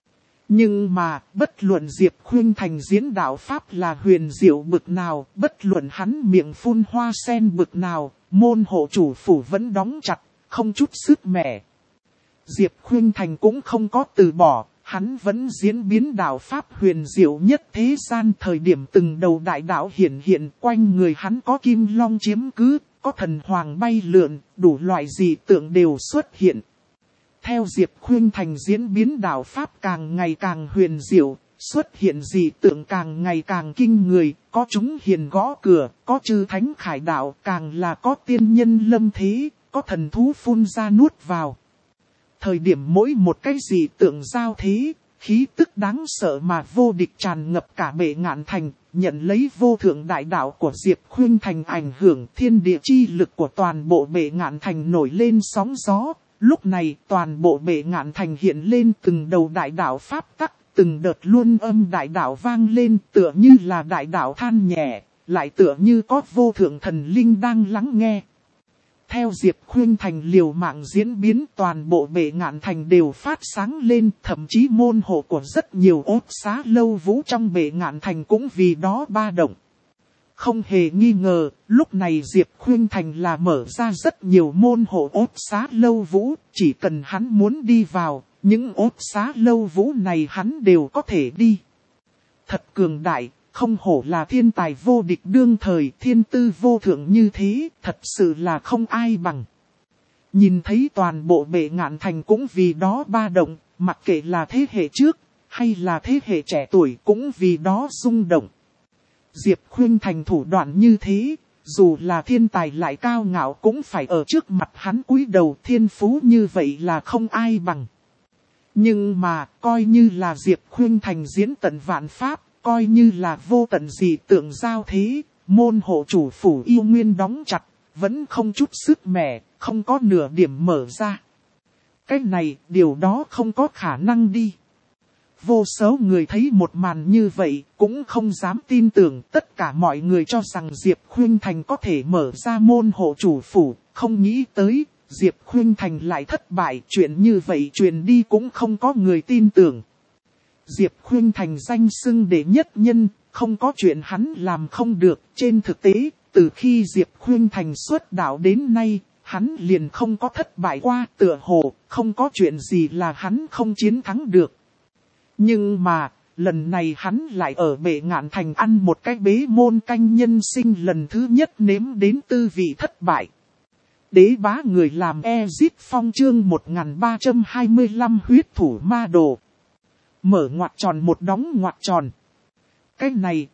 Nhưng mà, bất luận Diệp Khuynh Thành diễn đạo pháp là huyền diệu bực nào, bất luận hắn miệng phun hoa sen bực nào, môn hộ chủ phủ vẫn đóng chặt, không chút sức mẻ. Diệp Khuynh Thành cũng không có từ bỏ, hắn vẫn diễn biến đạo pháp huyền diệu nhất thế gian. Thời điểm từng đầu đại đạo hiển hiện, quanh người hắn có kim long chiếm cứ, có thần hoàng bay lượn, đủ loại dị tượng đều xuất hiện. Theo Diệp Khuynh Thành diễn biến đạo pháp càng ngày càng huyền diệu, xuất hiện dị tượng càng ngày càng kinh người, có chúng hiền gõ cửa, có chư thánh khải đạo, càng là có tiên nhân lâm thế, có thần thú phun ra nuốt vào. Thời điểm mỗi một cái dị tượng giao thế, khí tức đáng sợ mà vô địch tràn ngập cả Bệ Ngạn Thành, nhận lấy vô thượng đại đạo của Diệp Khuynh Thành ảnh hưởng, thiên địa chi lực của toàn bộ Bệ Ngạn Thành nổi lên sóng gió. Lúc này toàn bộ Bệ Ngạn Thành hiện lên từng đầu đại đạo pháp tắc, từng đợt luân âm đại đạo vang lên, tựa như là đại đạo than nhẹ, lại tựa như có vô thượng thần linh đang lắng nghe. Theo Diệp Khuynh Thành liều mạng diễn biến, toàn bộ Bệ Ngạn Thành đều phát sáng lên, thậm chí môn hộ của rất nhiều ốt xá lâu vũ trong Bệ Ngạn Thành cũng vì đó ba động. Không hề nghi ngờ, lúc này Diệp Khuynh Thành là mở ra rất nhiều môn hộ ốt xá lâu vũ, chỉ cần hắn muốn đi vào, những ốt xá lâu vũ này hắn đều có thể đi. Thật cường đại, không hổ là thiên tài vô địch đương thời, thiên tư vô thượng như thế, thật sự là không ai bằng. Nhìn thấy toàn bộ Bệ Ngạn Thành cũng vì đó ba động, mặc kệ là thế hệ trước, hay là thế hệ trẻ tuổi cũng vì đó rung động. Diệp Khuynh Thành thủ đoạn như thế, dù là thiên tài lại cao ngạo cũng phải ở trước mặt hắn cúi đầu, thiên phú như vậy là không ai bằng. Nhưng mà, coi như là Diệp Khuynh Thành diễn tận vạn pháp, coi như là vô tận dị tượng giao thế, môn hộ chủ phủ yêu nguyên đóng chặt, vẫn không chút sức mẻ, không có nửa điểm mở ra. Cái này, điều đó không có khả năng đi. Vô số người thấy một màn như vậy, cũng không dám tin tưởng, tất cả mọi người cho rằng Diệp Khuynh Thành có thể mở ra môn hộ chủ phủ, không nghĩ tới, Diệp Khuynh Thành lại thất bại, chuyện như vậy truyền đi cũng không có người tin tưởng. Diệp Khuynh Thành danh xưng đệ nhất nhân, không có chuyện hắn làm không được, trên thực tế, từ khi Diệp Khuynh Thành xuất đạo đến nay, hắn liền không có thất bại qua, tựa hồ, không có chuyện gì là hắn không chiến thắng được. Nhưng mà, lần này hắn lại ở Bệ Ngạn Thành ăn một cái bế môn canh nhân sinh lần thứ nhất nếm đến tư vị thất bại. Đế bá người làm Ezit Phong chương 1325 huyết thủ ma đồ. Mở ngoặc tròn một đóng ngoặc tròn. Cái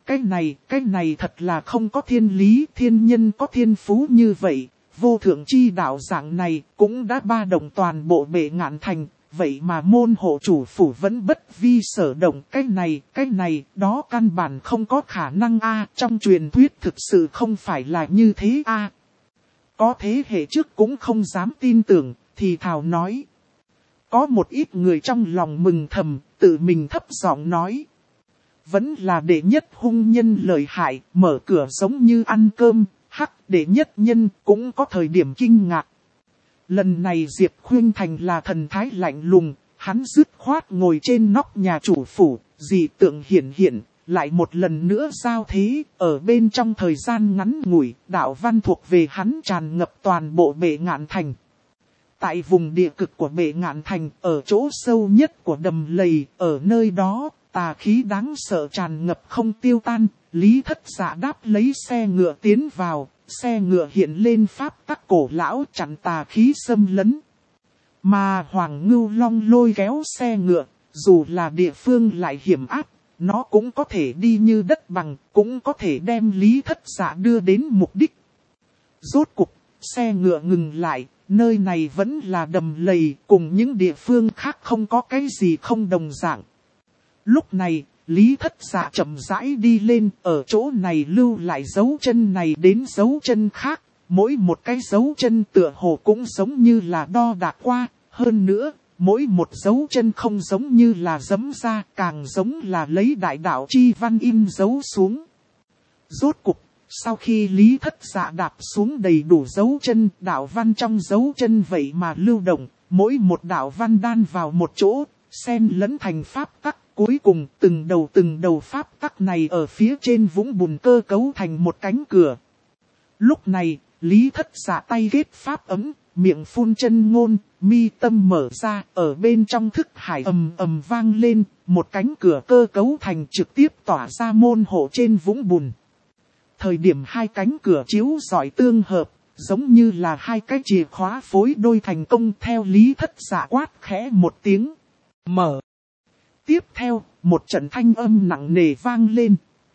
này thật là không có thiên lý, thiên nhân có thiên phú như vậy, vô thượng chi đạo dạng này cũng đã ba động toàn bộ Bệ Ngạn Thành. Vậy mà môn hộ chủ phủ vẫn bất vi sở động, cái này, đó căn bản không có khả năng a, trong truyền thuyết thực sự không phải là như thế a. Có thế hệ trước cũng không dám tin tưởng, thì thào nói. Có một ít người trong lòng mừng thầm, tự mình thấp giọng nói. Vẫn là đệ nhất hung nhân lợi hại, mở cửa giống như ăn cơm, đệ nhất nhân cũng có thời điểm kinh ngạc. Lần này Diệp Khuynh Thành là thần thái lạnh lùng, hắn dứt khoát ngồi trên nóc nhà chủ phủ, dị tượng hiển hiện, lại một lần nữa giao thế, ở bên trong thời gian ngắn ngủi, đạo văn thuộc về hắn tràn ngập toàn bộ Bệ Ngạn Thành. Tại vùng địa cực của Bệ Ngạn Thành, ở chỗ sâu nhất của đầm lầy, ở nơi đó, tà khí đáng sợ tràn ngập không tiêu tan, Lý Thất Dạ đáp lấy xe ngựa tiến vào. Xe ngựa hiện lên pháp tắc cổ lão chặn tà khí xâm lấn. Mà Hoàng Ngưu Long lôi kéo xe ngựa, dù là địa phương lại hiểm áp, nó cũng có thể đi như đất bằng, cũng có thể đem Lý Thất Dạ đưa đến mục đích. Rốt cục, xe ngựa ngừng lại, nơi này vẫn là đầm lầy, cùng những địa phương khác không có cái gì không đồng dạng. Lúc này, Lý Thất Dạ chậm rãi đi lên, ở chỗ này lưu lại dấu chân này đến dấu chân khác, mỗi một cái dấu chân tựa hồ cũng giống như là đo đạc qua, hơn nữa, mỗi một dấu chân không giống như là giẫm ra, càng giống là lấy đại đạo chi văn in dấu xuống. Rốt cục, sau khi Lý Thất Dạ đạp xuống đầy đủ dấu chân, đạo văn trong dấu chân vậy mà lưu động, mỗi một đạo văn đan vào một chỗ, xen lẫn thành pháp tắc. Cuối cùng từng đầu pháp tắc này ở phía trên vũng bùn cơ cấu thành một cánh cửa. Lúc này, Lý Thất Dạ tay ghét pháp ấm, miệng phun chân ngôn, mi tâm mở ra, ở bên trong thức hải ầm ầm vang lên, một cánh cửa cơ cấu thành trực tiếp tỏa ra môn hộ trên vũng bùn. Thời điểm hai cánh cửa chiếu rọi tương hợp, giống như là hai cái chìa khóa phối đôi thành công theo Lý Thất Dạ quát khẽ một tiếng. Mở. Tiếp theo, một trận thanh âm nặng nề vang lên.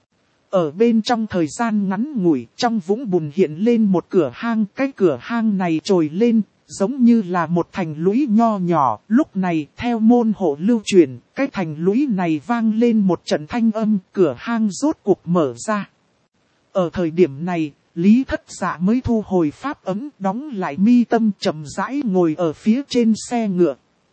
Ở bên trong thời gian ngắn ngủi, trong vũng bùn hiện lên một cửa hang. Cái cửa hang này trồi lên, giống như là một thành lũy nho nhỏ. Lúc này, theo môn hộ lưu truyền, cái thành lũy này vang lên một trận thanh âm, cửa hang rốt cuộc mở ra. Ở thời điểm này, Lý Thất Dạ mới thu hồi pháp ấm, đóng lại mi tâm, chậm rãi ngồi ở phía trên xe ngựa.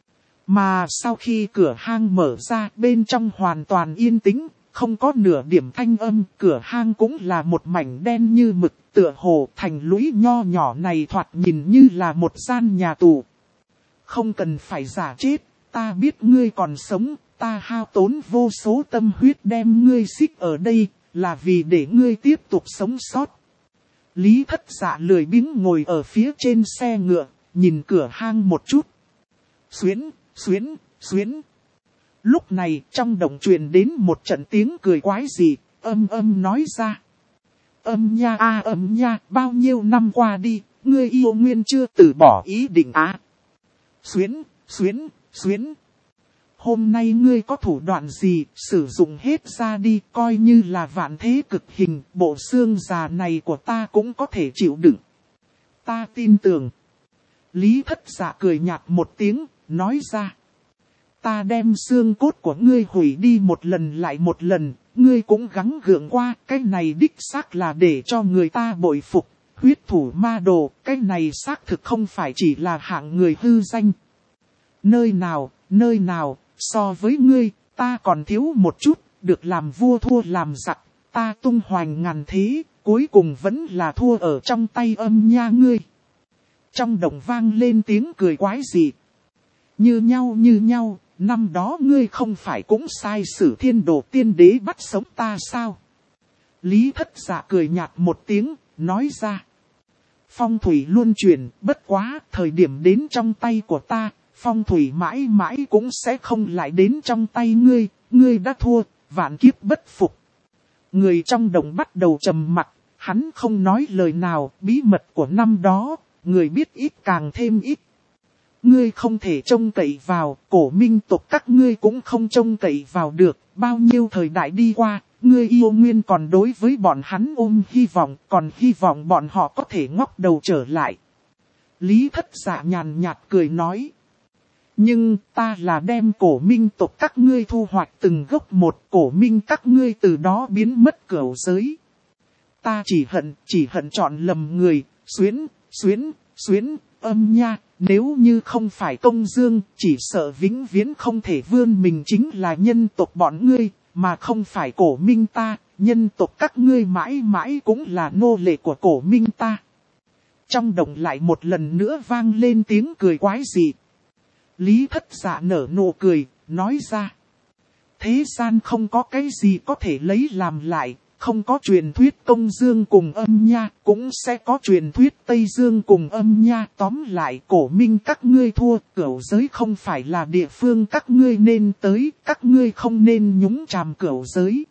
Mà sau khi cửa hang mở ra, bên trong hoàn toàn yên tĩnh, không có nửa điểm thanh âm, cửa hang cũng là một mảnh đen như mực, tựa hồ thành lũy nho nhỏ này thoạt nhìn như là một gian nhà tù. Không cần phải giả chết, ta biết ngươi còn sống, ta hao tốn vô số tâm huyết đem ngươi xích ở đây, là vì để ngươi tiếp tục sống sót. Lý Thất Dạ lười biếng ngồi ở phía trên xe ngựa, nhìn cửa hang một chút. Xuyến, xuyến, xuyến. Lúc này trong động truyền đến một trận tiếng cười quái dị, âm nói ra. Âm nha, bao nhiêu năm qua đi, ngươi yêu nguyên chưa từ bỏ ý định á. Xuyến, xuyến, xuyến. Hôm nay ngươi có thủ đoạn gì, sử dụng hết ra đi, coi như là vạn thế cực hình, bộ xương già này của ta cũng có thể chịu đựng. Ta tin tưởng. Lý Thất Dạ cười nhạt một tiếng, nói ra. Ta đem xương cốt của ngươi hủy đi một lần lại một lần, ngươi cũng gắng gượng qua, cái này đích xác là để cho người ta bội phục. Huyết thủ ma đồ, cái này xác thực không phải chỉ là hạng người hư danh. Nơi nào, so với ngươi, ta còn thiếu một chút, được làm vua thua làm giặc, ta tung hoành ngàn thế, cuối cùng vẫn là thua ở trong tay âm nha ngươi. Trong động vang lên tiếng cười quái dị. Như nhau, năm đó ngươi không phải cũng sai sử thiên đồ tiên đế bắt sống ta sao? Lý Thất Dạ cười nhạt một tiếng, nói ra. Phong thủy luân chuyển, bất quá, thời điểm đến trong tay của ta, phong thủy mãi mãi cũng sẽ không lại đến trong tay ngươi, ngươi đã thua, vạn kiếp bất phục. Người trong đồng bắt đầu trầm mặc, hắn không nói lời nào, bí mật của năm đó, người biết ít càng thêm ít. Ngươi không thể trông cậy vào, cổ minh tộc các ngươi cũng không trông cậy vào được, bao nhiêu thời đại đi qua, ngươi yêu nguyên còn đối với bọn hắn ôm hy vọng, còn hy vọng bọn họ có thể ngóc đầu trở lại. Lý Thất Dạ nhàn nhạt cười nói. Nhưng ta là đem cổ minh tộc các ngươi thu hoạch từng gốc một, cổ minh các ngươi từ đó biến mất cửu giới. Ta chỉ hận chọn lầm người, xuyến, âm nha, nếu như không phải công dương, chỉ sợ vĩnh viễn không thể vươn mình chính là nhân tộc bọn ngươi, mà không phải cổ minh ta, nhân tộc các ngươi mãi mãi cũng là nô lệ của cổ minh ta. Trong động lại một lần nữa vang lên tiếng cười quái dị. Lý Thất Dạ nở nụ cười, nói ra. Thế gian không có cái gì có thể lấy làm lại, không có truyền thuyết công dương cùng âm nha, cũng sẽ có truyền thuyết Tây Dương cùng âm nha. Tóm lại cổ minh các ngươi thua, cửu giới không phải là địa phương các ngươi nên tới, các ngươi không nên nhúng chàm cửu giới.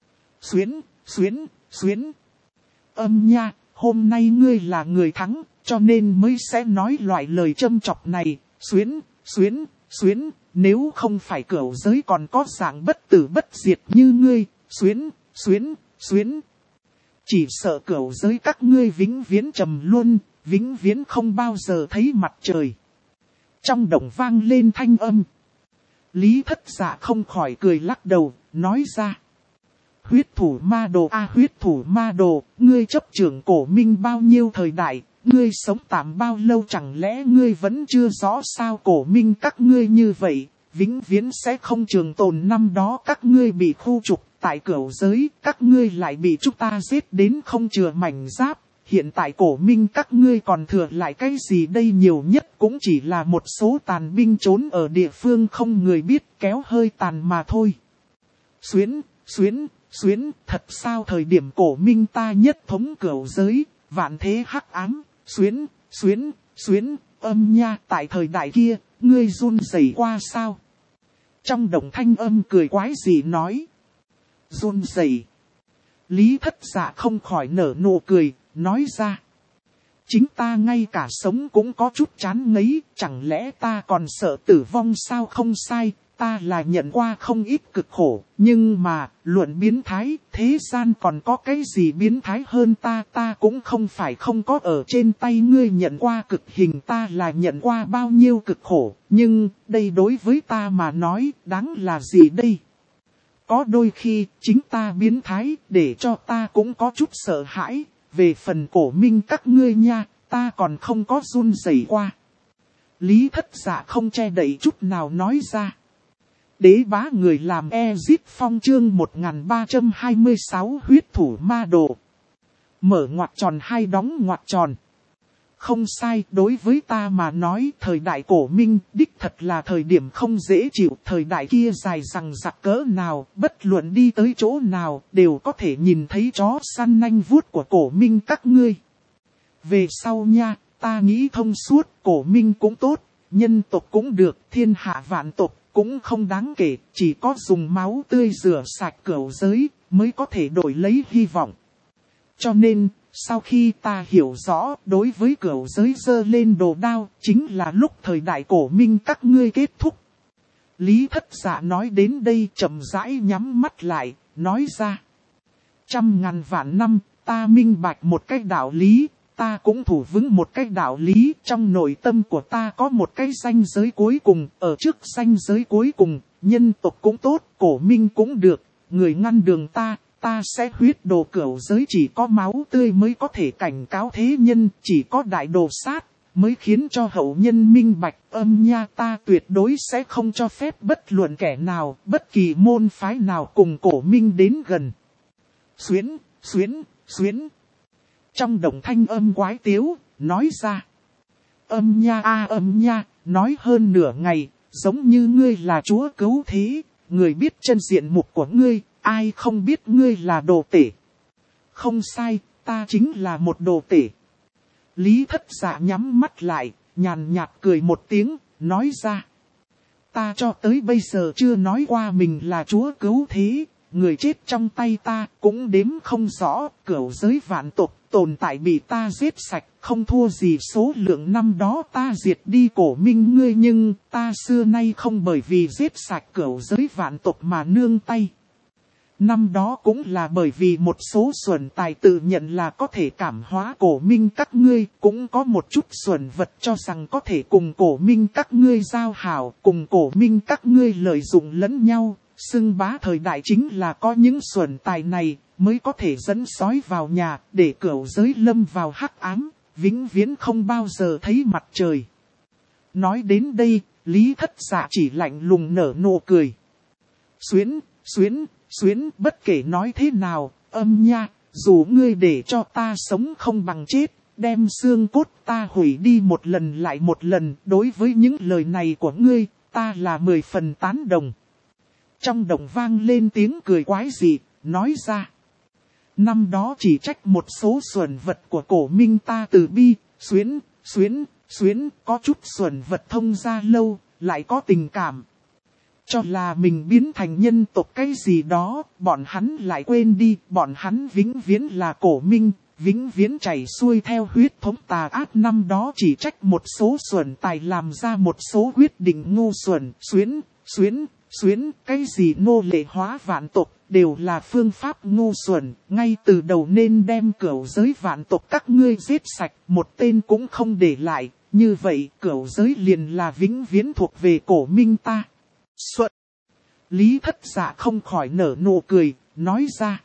Xuyến. Âm nha, hôm nay ngươi là người thắng, cho nên mới sẽ nói loại lời châm chọc này, xuyến, nếu không phải cửu giới còn có dạng bất tử bất diệt như ngươi, xuyến. Chỉ sợ cửu giới các ngươi vĩnh viễn trầm luân, vĩnh viễn không bao giờ thấy mặt trời. Trong động vang lên thanh âm. Lý Thất Dạ không khỏi cười lắc đầu, nói ra. Huyết thủ ma đồ, ngươi chấp trưởng cổ minh bao nhiêu thời đại, ngươi sống tạm bao lâu, chẳng lẽ ngươi vẫn chưa rõ sao cổ minh các ngươi như vậy, vĩnh viễn sẽ không trường tồn. Năm đó các ngươi bị khu trục tại cửu giới, các ngươi lại bị chúng ta giết đến không chừa mảnh giáp. Hiện tại cổ minh các ngươi còn thừa lại cái gì đây, nhiều nhất cũng chỉ là một số tàn binh trốn ở địa phương không người biết, kéo hơi tàn mà thôi. Xuyến, thật sao thời điểm cổ minh ta nhất thống cửu giới, vạn thế hắc ám, xuyến, âm nha, tại thời đại kia, ngươi run rẩy qua sao? Trong động thanh âm cười quái dị nói. Run rẩy. Lý Thất Dạ không khỏi nở nụ cười, nói ra. Chính ta ngay cả sống cũng có chút chán ngấy, chẳng lẽ ta còn sợ tử vong sao? Không sai, ta là nhận qua không ít cực khổ, nhưng mà, luận biến thái, thế gian còn có cái gì biến thái hơn ta? Ta cũng không phải không có ở trên tay ngươi nhận qua cực hình, ta là nhận qua bao nhiêu cực khổ, nhưng, đây đối với ta mà nói, đáng là gì đây? Có đôi khi, chính ta biến thái, để cho ta cũng có chút sợ hãi. Về phần cổ minh các ngươi nha, ta còn không có run rẩy qua. Lý Thất Dạ không che đậy chút nào nói ra. Đế bá người làm Ezit Phong chương 1326 huyết thủ ma đồ. Mở ngoặc tròn hai đóng ngoặc tròn. Không sai, đối với ta mà nói, thời đại cổ minh đích thật là thời điểm không dễ chịu. Thời đại kia dài rằng rạc cỡ nào, bất luận đi tới chỗ nào, đều có thể nhìn thấy chó săn nanh vuốt của cổ minh các ngươi. Về sau nha, ta nghĩ thông suốt, cổ minh cũng tốt, nhân tộc cũng được, thiên hạ vạn tộc cũng không đáng kể, chỉ có dùng máu tươi rửa sạch cửu giới, mới có thể đổi lấy hy vọng. Cho nên, sau khi ta hiểu rõ, đối với cửu giới giơ lên đồ đao, chính là lúc thời đại cổ minh các ngươi kết thúc. Lý Thất Dạ nói đến đây chậm rãi nhắm mắt lại, nói ra. 100.000 vạn năm, ta minh bạch một cách đạo lý, ta cũng thủ vững một cách đạo lý. Trong nội tâm của ta có một cái ranh giới cuối cùng, ở trước ranh giới cuối cùng, nhân tộc cũng tốt, cổ minh cũng được, người ngăn đường ta sẽ huyết đồ cửu giới, chỉ có máu tươi mới có thể cảnh cáo thế nhân, chỉ có đại đồ sát mới khiến cho hậu nhân minh bạch. Âm nha, ta tuyệt đối sẽ không cho phép bất luận kẻ nào, bất kỳ môn phái nào cùng cổ minh đến gần. Xuyến, xuyến, xuyến. Trong động thanh âm quái tiếu, nói ra. Âm nha âm nha, nói hơn nửa ngày, giống như ngươi là chúa cứu thế, người biết chân diện mục của ngươi, ai không biết ngươi là đồ tể. Không sai, ta chính là một đồ tể. Lý Thất Dạ nhắm mắt lại, nhàn nhạt cười một tiếng, nói ra. Ta cho tới bây giờ chưa nói qua mình là chúa cứu thế, người chết trong tay ta cũng đếm không rõ, cửu giới vạn tộc tồn tại bị ta giết sạch, không thua gì số lượng năm đó ta diệt đi cổ minh ngươi, nhưng ta xưa nay không bởi vì giết sạch cửu giới vạn tộc mà nương tay. Năm đó cũng là bởi vì một số xuẩn tài tự nhận là có thể cảm hóa cổ minh các ngươi, cũng có một chút xuẩn vật cho rằng có thể cùng cổ minh các ngươi giao hảo, cùng cổ minh các ngươi lợi dụng lẫn nhau, xưng bá thời đại. Chính là có những xuẩn tài này mới có thể dẫn sói vào nhà, để cửu giới lâm vào hắc ám, vĩnh viễn không bao giờ thấy mặt trời. Nói đến đây, Lý Thất Dạ chỉ lạnh lùng nở nụ cười. Xuyến, xuyến, xuyến, bất kể nói thế nào, âm nha, dù ngươi để cho ta sống không bằng chết, đem xương cốt ta hủy đi một lần lại một lần, đối với những lời này của ngươi, ta là 10 phần tán đồng. Trong động vang lên tiếng cười quái dị, nói ra. Năm đó chỉ trách một số xuẩn vật của cổ minh ta từ bi, xuyến, xuyến, xuyến, có chút xuẩn vật thông gia lâu, lại có tình cảm. Cho là mình biến thành nhân tộc cái gì đó, bọn hắn lại quên đi, bọn hắn vĩnh viễn là cổ minh, vĩnh viễn chảy xuôi theo huyết thống tà ác. Năm đó chỉ trách một số xuẩn tài làm ra một số quyết định ngu xuẩn, xuyến, xuyến, xuyến, cái gì nô lệ hóa vạn tộc, đều là phương pháp ngu xuẩn, ngay từ đầu nên đem cửu giới vạn tộc các ngươi giết sạch, một tên cũng không để lại, như vậy cửu giới liền là vĩnh viễn thuộc về cổ minh ta. Xuân. Lý Thất Dạ không khỏi nở nụ cười, nói ra.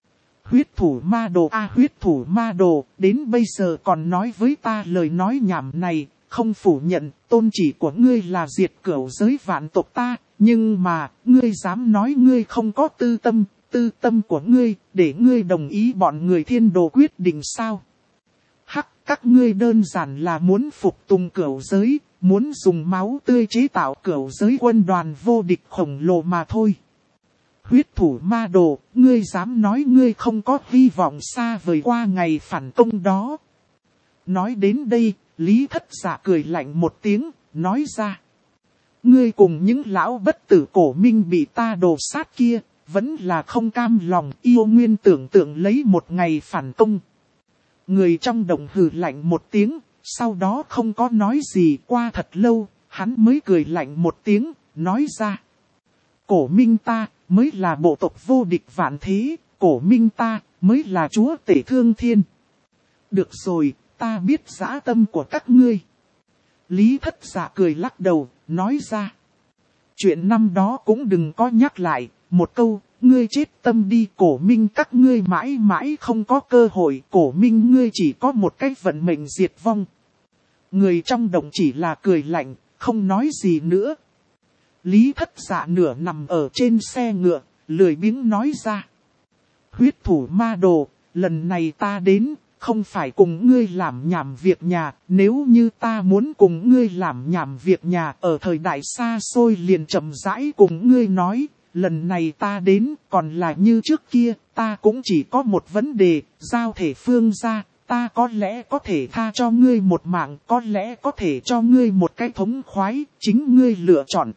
Huyết thủ ma đồ huyết thủ ma đồ, đến bây giờ còn nói với ta lời nói nhảm này, không phủ nhận tôn chỉ của ngươi là diệt cửu giới vạn tộc ta, nhưng mà, ngươi dám nói ngươi không có tư tâm của ngươi, để ngươi đồng ý bọn người thiên đồ quyết định sao? Hắc, các ngươi đơn giản là muốn phục tùng cửu giới, muốn dùng máu tươi chế tạo cửu giới quân đoàn vô địch khổng lồ mà thôi. Huyết thủ ma đồ, ngươi dám nói ngươi không có hy vọng xa vời qua ngày phản công đó. Nói đến đây, Lý Thất Dạ cười lạnh một tiếng, nói ra. Ngươi cùng những lão bất tử Cổ Minh bị ta đồ sát kia, vẫn là không cam lòng yêu nguyên tưởng tượng lấy một ngày phản công. Người trong động hừ lạnh một tiếng, sau đó không có nói gì. Qua thật lâu, hắn mới cười lạnh một tiếng, nói ra. Cổ Minh ta, mới là bộ tộc vô địch vạn thế, Cổ Minh ta, mới là chúa tể thương thiên. Được rồi, ta biết dã tâm của các ngươi. Lý Thất Dạ cười lắc đầu, nói ra. Chuyện năm đó cũng đừng có nhắc lại, một câu, ngươi chết tâm đi. Cổ Minh các ngươi mãi mãi không có cơ hội, Cổ Minh ngươi chỉ có một cách vận mệnh diệt vong. Người trong động chỉ là cười lạnh, không nói gì nữa. Lý Thất Dạ nửa nằm ở trên xe ngựa, lười biếng nói ra. Huyết thủ ma đồ, lần này ta đến, không phải cùng ngươi làm nhảm việc nhà, nếu như ta muốn cùng ngươi làm nhảm việc nhà ở thời đại xa xôi liền chậm rãi cùng ngươi nói, lần này ta đến còn là như trước kia, ta cũng chỉ có một vấn đề, giao thể phương ra, ta có lẽ có thể tha cho ngươi một mạng, có lẽ có thể cho ngươi một cái thống khoái, chính ngươi lựa chọn.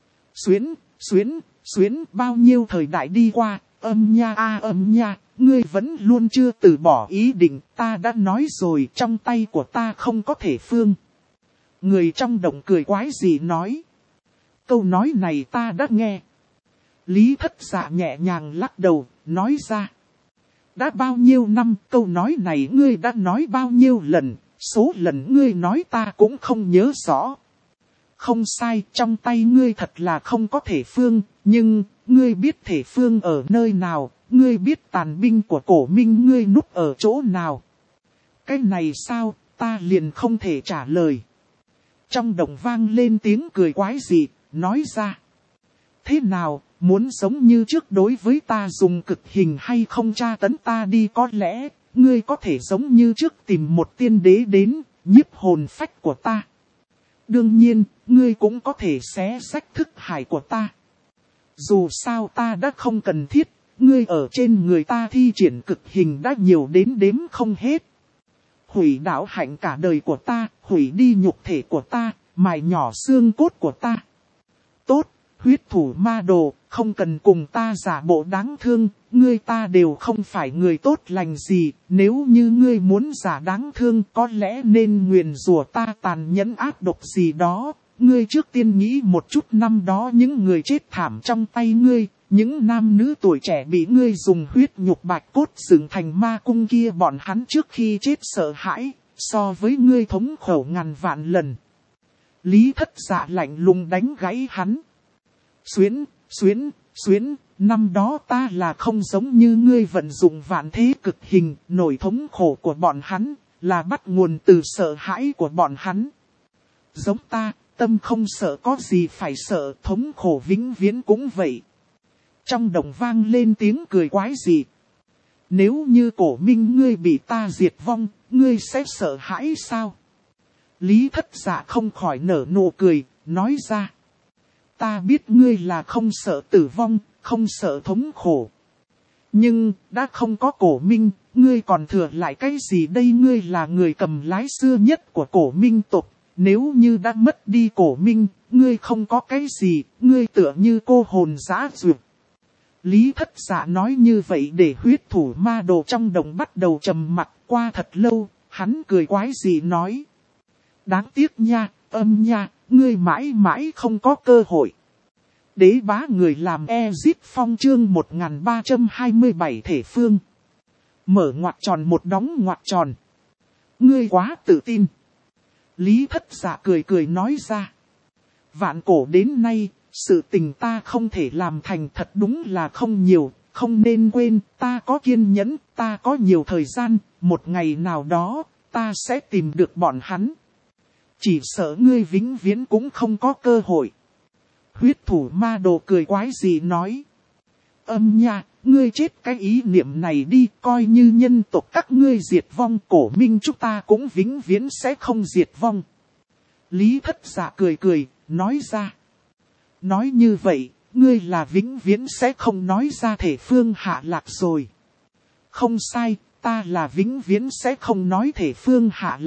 Xuyến, bao nhiêu thời đại đi qua, âm nha, ngươi vẫn luôn chưa từ bỏ ý định, ta đã nói rồi trong tay của ta không có thể phương. Người trong động cười quái gì nói. Câu nói này ta đã nghe. Lý Thất Dạ nhẹ nhàng lắc đầu, nói ra. Đã bao nhiêu năm câu nói này ngươi đã nói bao nhiêu lần, số lần ngươi nói ta cũng không nhớ rõ. Không sai, trong tay ngươi thật là không có thể phương, nhưng, ngươi biết thể phương ở nơi nào, ngươi biết tàn binh của Cổ Minh ngươi núp ở chỗ nào. Cái này sao, ta liền không thể trả lời. Trong động vang lên tiếng cười quái dị, nói ra. Thế nào, muốn sống như trước đối với ta dùng cực hình hay không tra tấn ta đi, có lẽ, ngươi có thể giống như trước tìm một tiên đế đến, nhiếp hồn phách của ta. Đương nhiên, ngươi cũng có thể xé rách thức hải của ta. Dù sao ta đã không cần thiết, ngươi ở trên người ta thi triển cực hình đã nhiều đến đếm không hết. Hủy đạo hạnh cả đời của ta, hủy đi nhục thể của ta, mài nhỏ xương cốt của ta. Tốt, huyết thủ ma đồ, không cần cùng ta giả bộ đáng thương, ngươi ta đều không phải người tốt lành gì, nếu như ngươi muốn giả đáng thương có lẽ nên nguyền rủa ta tàn nhẫn ác độc gì đó. Ngươi trước tiên nghĩ một chút năm đó những người chết thảm trong tay ngươi, những nam nữ tuổi trẻ bị ngươi dùng huyết nhục bạch cốt dựng thành ma cung kia, bọn hắn trước khi chết sợ hãi, so với ngươi thống khổ ngàn vạn lần. Lý Thất Dạ lạnh lùng đánh gãy hắn. Xuyến, năm đó ta là không giống như ngươi vận dụng vạn thế cực hình, nỗi thống khổ của bọn hắn, là bắt nguồn từ sợ hãi của bọn hắn. Giống ta, tâm không sợ có gì phải sợ, thống khổ vĩnh viễn cũng vậy. Trong động vang lên tiếng cười quái dị. Nếu như Cổ Minh ngươi bị ta diệt vong, ngươi sẽ sợ hãi sao? Lý Thất Dạ không khỏi nở nụ cười, nói ra. Ta biết ngươi là không sợ tử vong, không sợ thống khổ. Nhưng, đã không có Cổ Minh, ngươi còn thừa lại cái gì đây? Ngươi là người cầm lái xưa nhất của Cổ Minh tộc. Nếu như đã mất đi Cổ Minh, ngươi không có cái gì, ngươi tựa như cô hồn dã duyệt. Lý Thất Dạ nói như vậy để huyết thủ ma đồ trong động bắt đầu trầm mặc. Qua thật lâu, hắn cười quái dị nói. Đáng tiếc nha, âm nha, ngươi mãi mãi không có cơ hội. Đế bá người làm Ezip Phong chương 1327 thể phương. Mở ngoặc tròn một đóng ngoặc tròn. Ngươi quá tự tin. Lý Thất Dạ cười nói ra. Vạn cổ đến nay, sự tình ta không thể làm thành thật đúng là không nhiều, không nên quên, ta có kiên nhẫn, ta có nhiều thời gian, một ngày nào đó, ta sẽ tìm được bọn hắn. Chỉ sợ ngươi vĩnh viễn cũng không có cơ hội. Huyết thủ ma đồ cười quái gì nói. Âm nha, ngươi chết cái ý niệm này đi, coi như nhân tộc các ngươi diệt vong, Cổ Minh chúng ta cũng vĩnh viễn sẽ không diệt vong. Lý Thất Dạ cười, nói ra. Nói như vậy, ngươi là vĩnh viễn sẽ không nói ra thể phương hạ lạc rồi. Không sai, ta là vĩnh viễn sẽ không nói thể phương hạ lạc,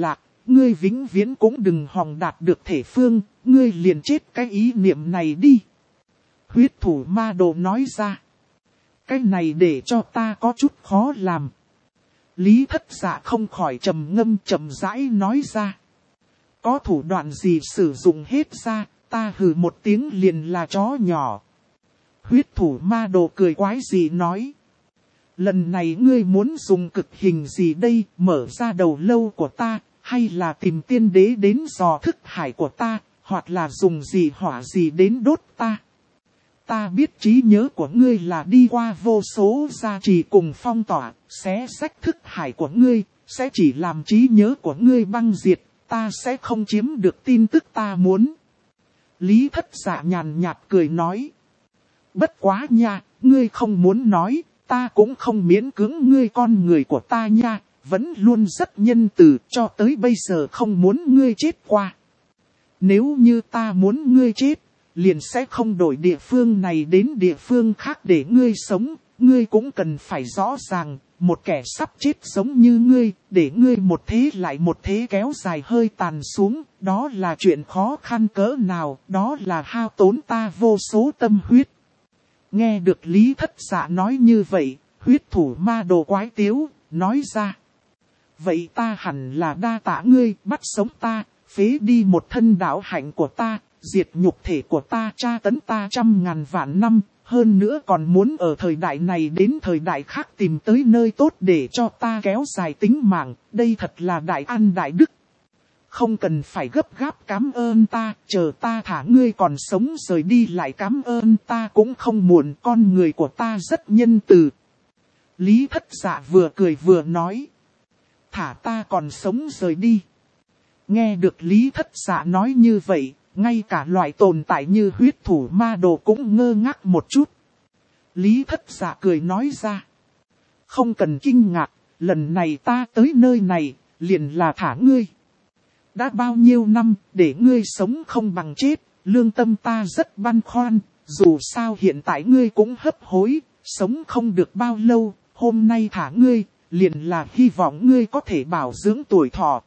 ngươi vĩnh viễn cũng đừng hòng đạt được thể phương, ngươi liền chết cái ý niệm này đi. Huyết thủ ma đồ nói ra. Cái này để cho ta có chút khó làm. Lý Thất Dạ không khỏi trầm ngâm chậm rãi nói ra. Có thủ đoạn gì sử dụng hết ra, ta hừ một tiếng liền là chó nhỏ. Huyết thủ ma đồ cười quái gì nói. Lần này ngươi muốn dùng cực hình gì đây, mở ra đầu lâu của ta, hay là tìm tiên đế đến dò thức hải của ta, hoặc là dùng gì hỏa gì đến đốt ta. Ta biết trí nhớ của ngươi là đi qua vô số gia trì cùng phong tỏa, xé sách thức hải của ngươi, sẽ chỉ làm trí nhớ của ngươi băng diệt, ta sẽ không chiếm được tin tức ta muốn. Lý Thất Dạ nhàn nhạt cười nói. Bất quá nha, ngươi không muốn nói, ta cũng không miễn cưỡng ngươi con người của ta nha, vẫn luôn rất nhân từ cho tới bây giờ không muốn ngươi chết qua. Nếu như ta muốn ngươi chết, liền sẽ không đổi địa phương này đến địa phương khác để ngươi sống, ngươi cũng cần phải rõ ràng, một kẻ sắp chết giống như ngươi, để ngươi một thế lại một thế kéo dài hơi tàn xuống, đó là chuyện khó khăn cỡ nào, đó là hao tốn ta vô số tâm huyết. Nghe được Lý Thất Dạ nói như vậy, huyết thủ ma đồ quái tiếu, nói ra. Vậy ta hẳn là đa tạ ngươi, bắt sống ta, phế đi một thân đạo hạnh của ta, diệt nhục thể của ta, tra tấn ta 100.000 vạn năm, hơn nữa còn muốn ở thời đại này đến thời đại khác tìm tới nơi tốt để cho ta kéo dài tính mạng, đây thật là đại an đại đức. Không cần phải gấp gáp cảm ơn ta, chờ ta thả ngươi còn sống rời đi lại cảm ơn ta cũng không muộn, con người của ta rất nhân từ. Lý Thất Dạ vừa cười vừa nói. Thả ta còn sống rời đi. Nghe được Lý Thất Dạ nói như vậy, ngay cả loại tồn tại như huyết thủ ma đồ cũng ngơ ngác một chút. Lý Thất Dạ cười nói ra. Không cần kinh ngạc, lần này ta tới nơi này, liền là thả ngươi. Đã bao nhiêu năm, để ngươi sống không bằng chết, lương tâm ta rất băn khoăn, dù sao hiện tại ngươi cũng hấp hối, sống không được bao lâu, hôm nay thả ngươi, liền là hy vọng ngươi có thể bảo dưỡng tuổi thọ.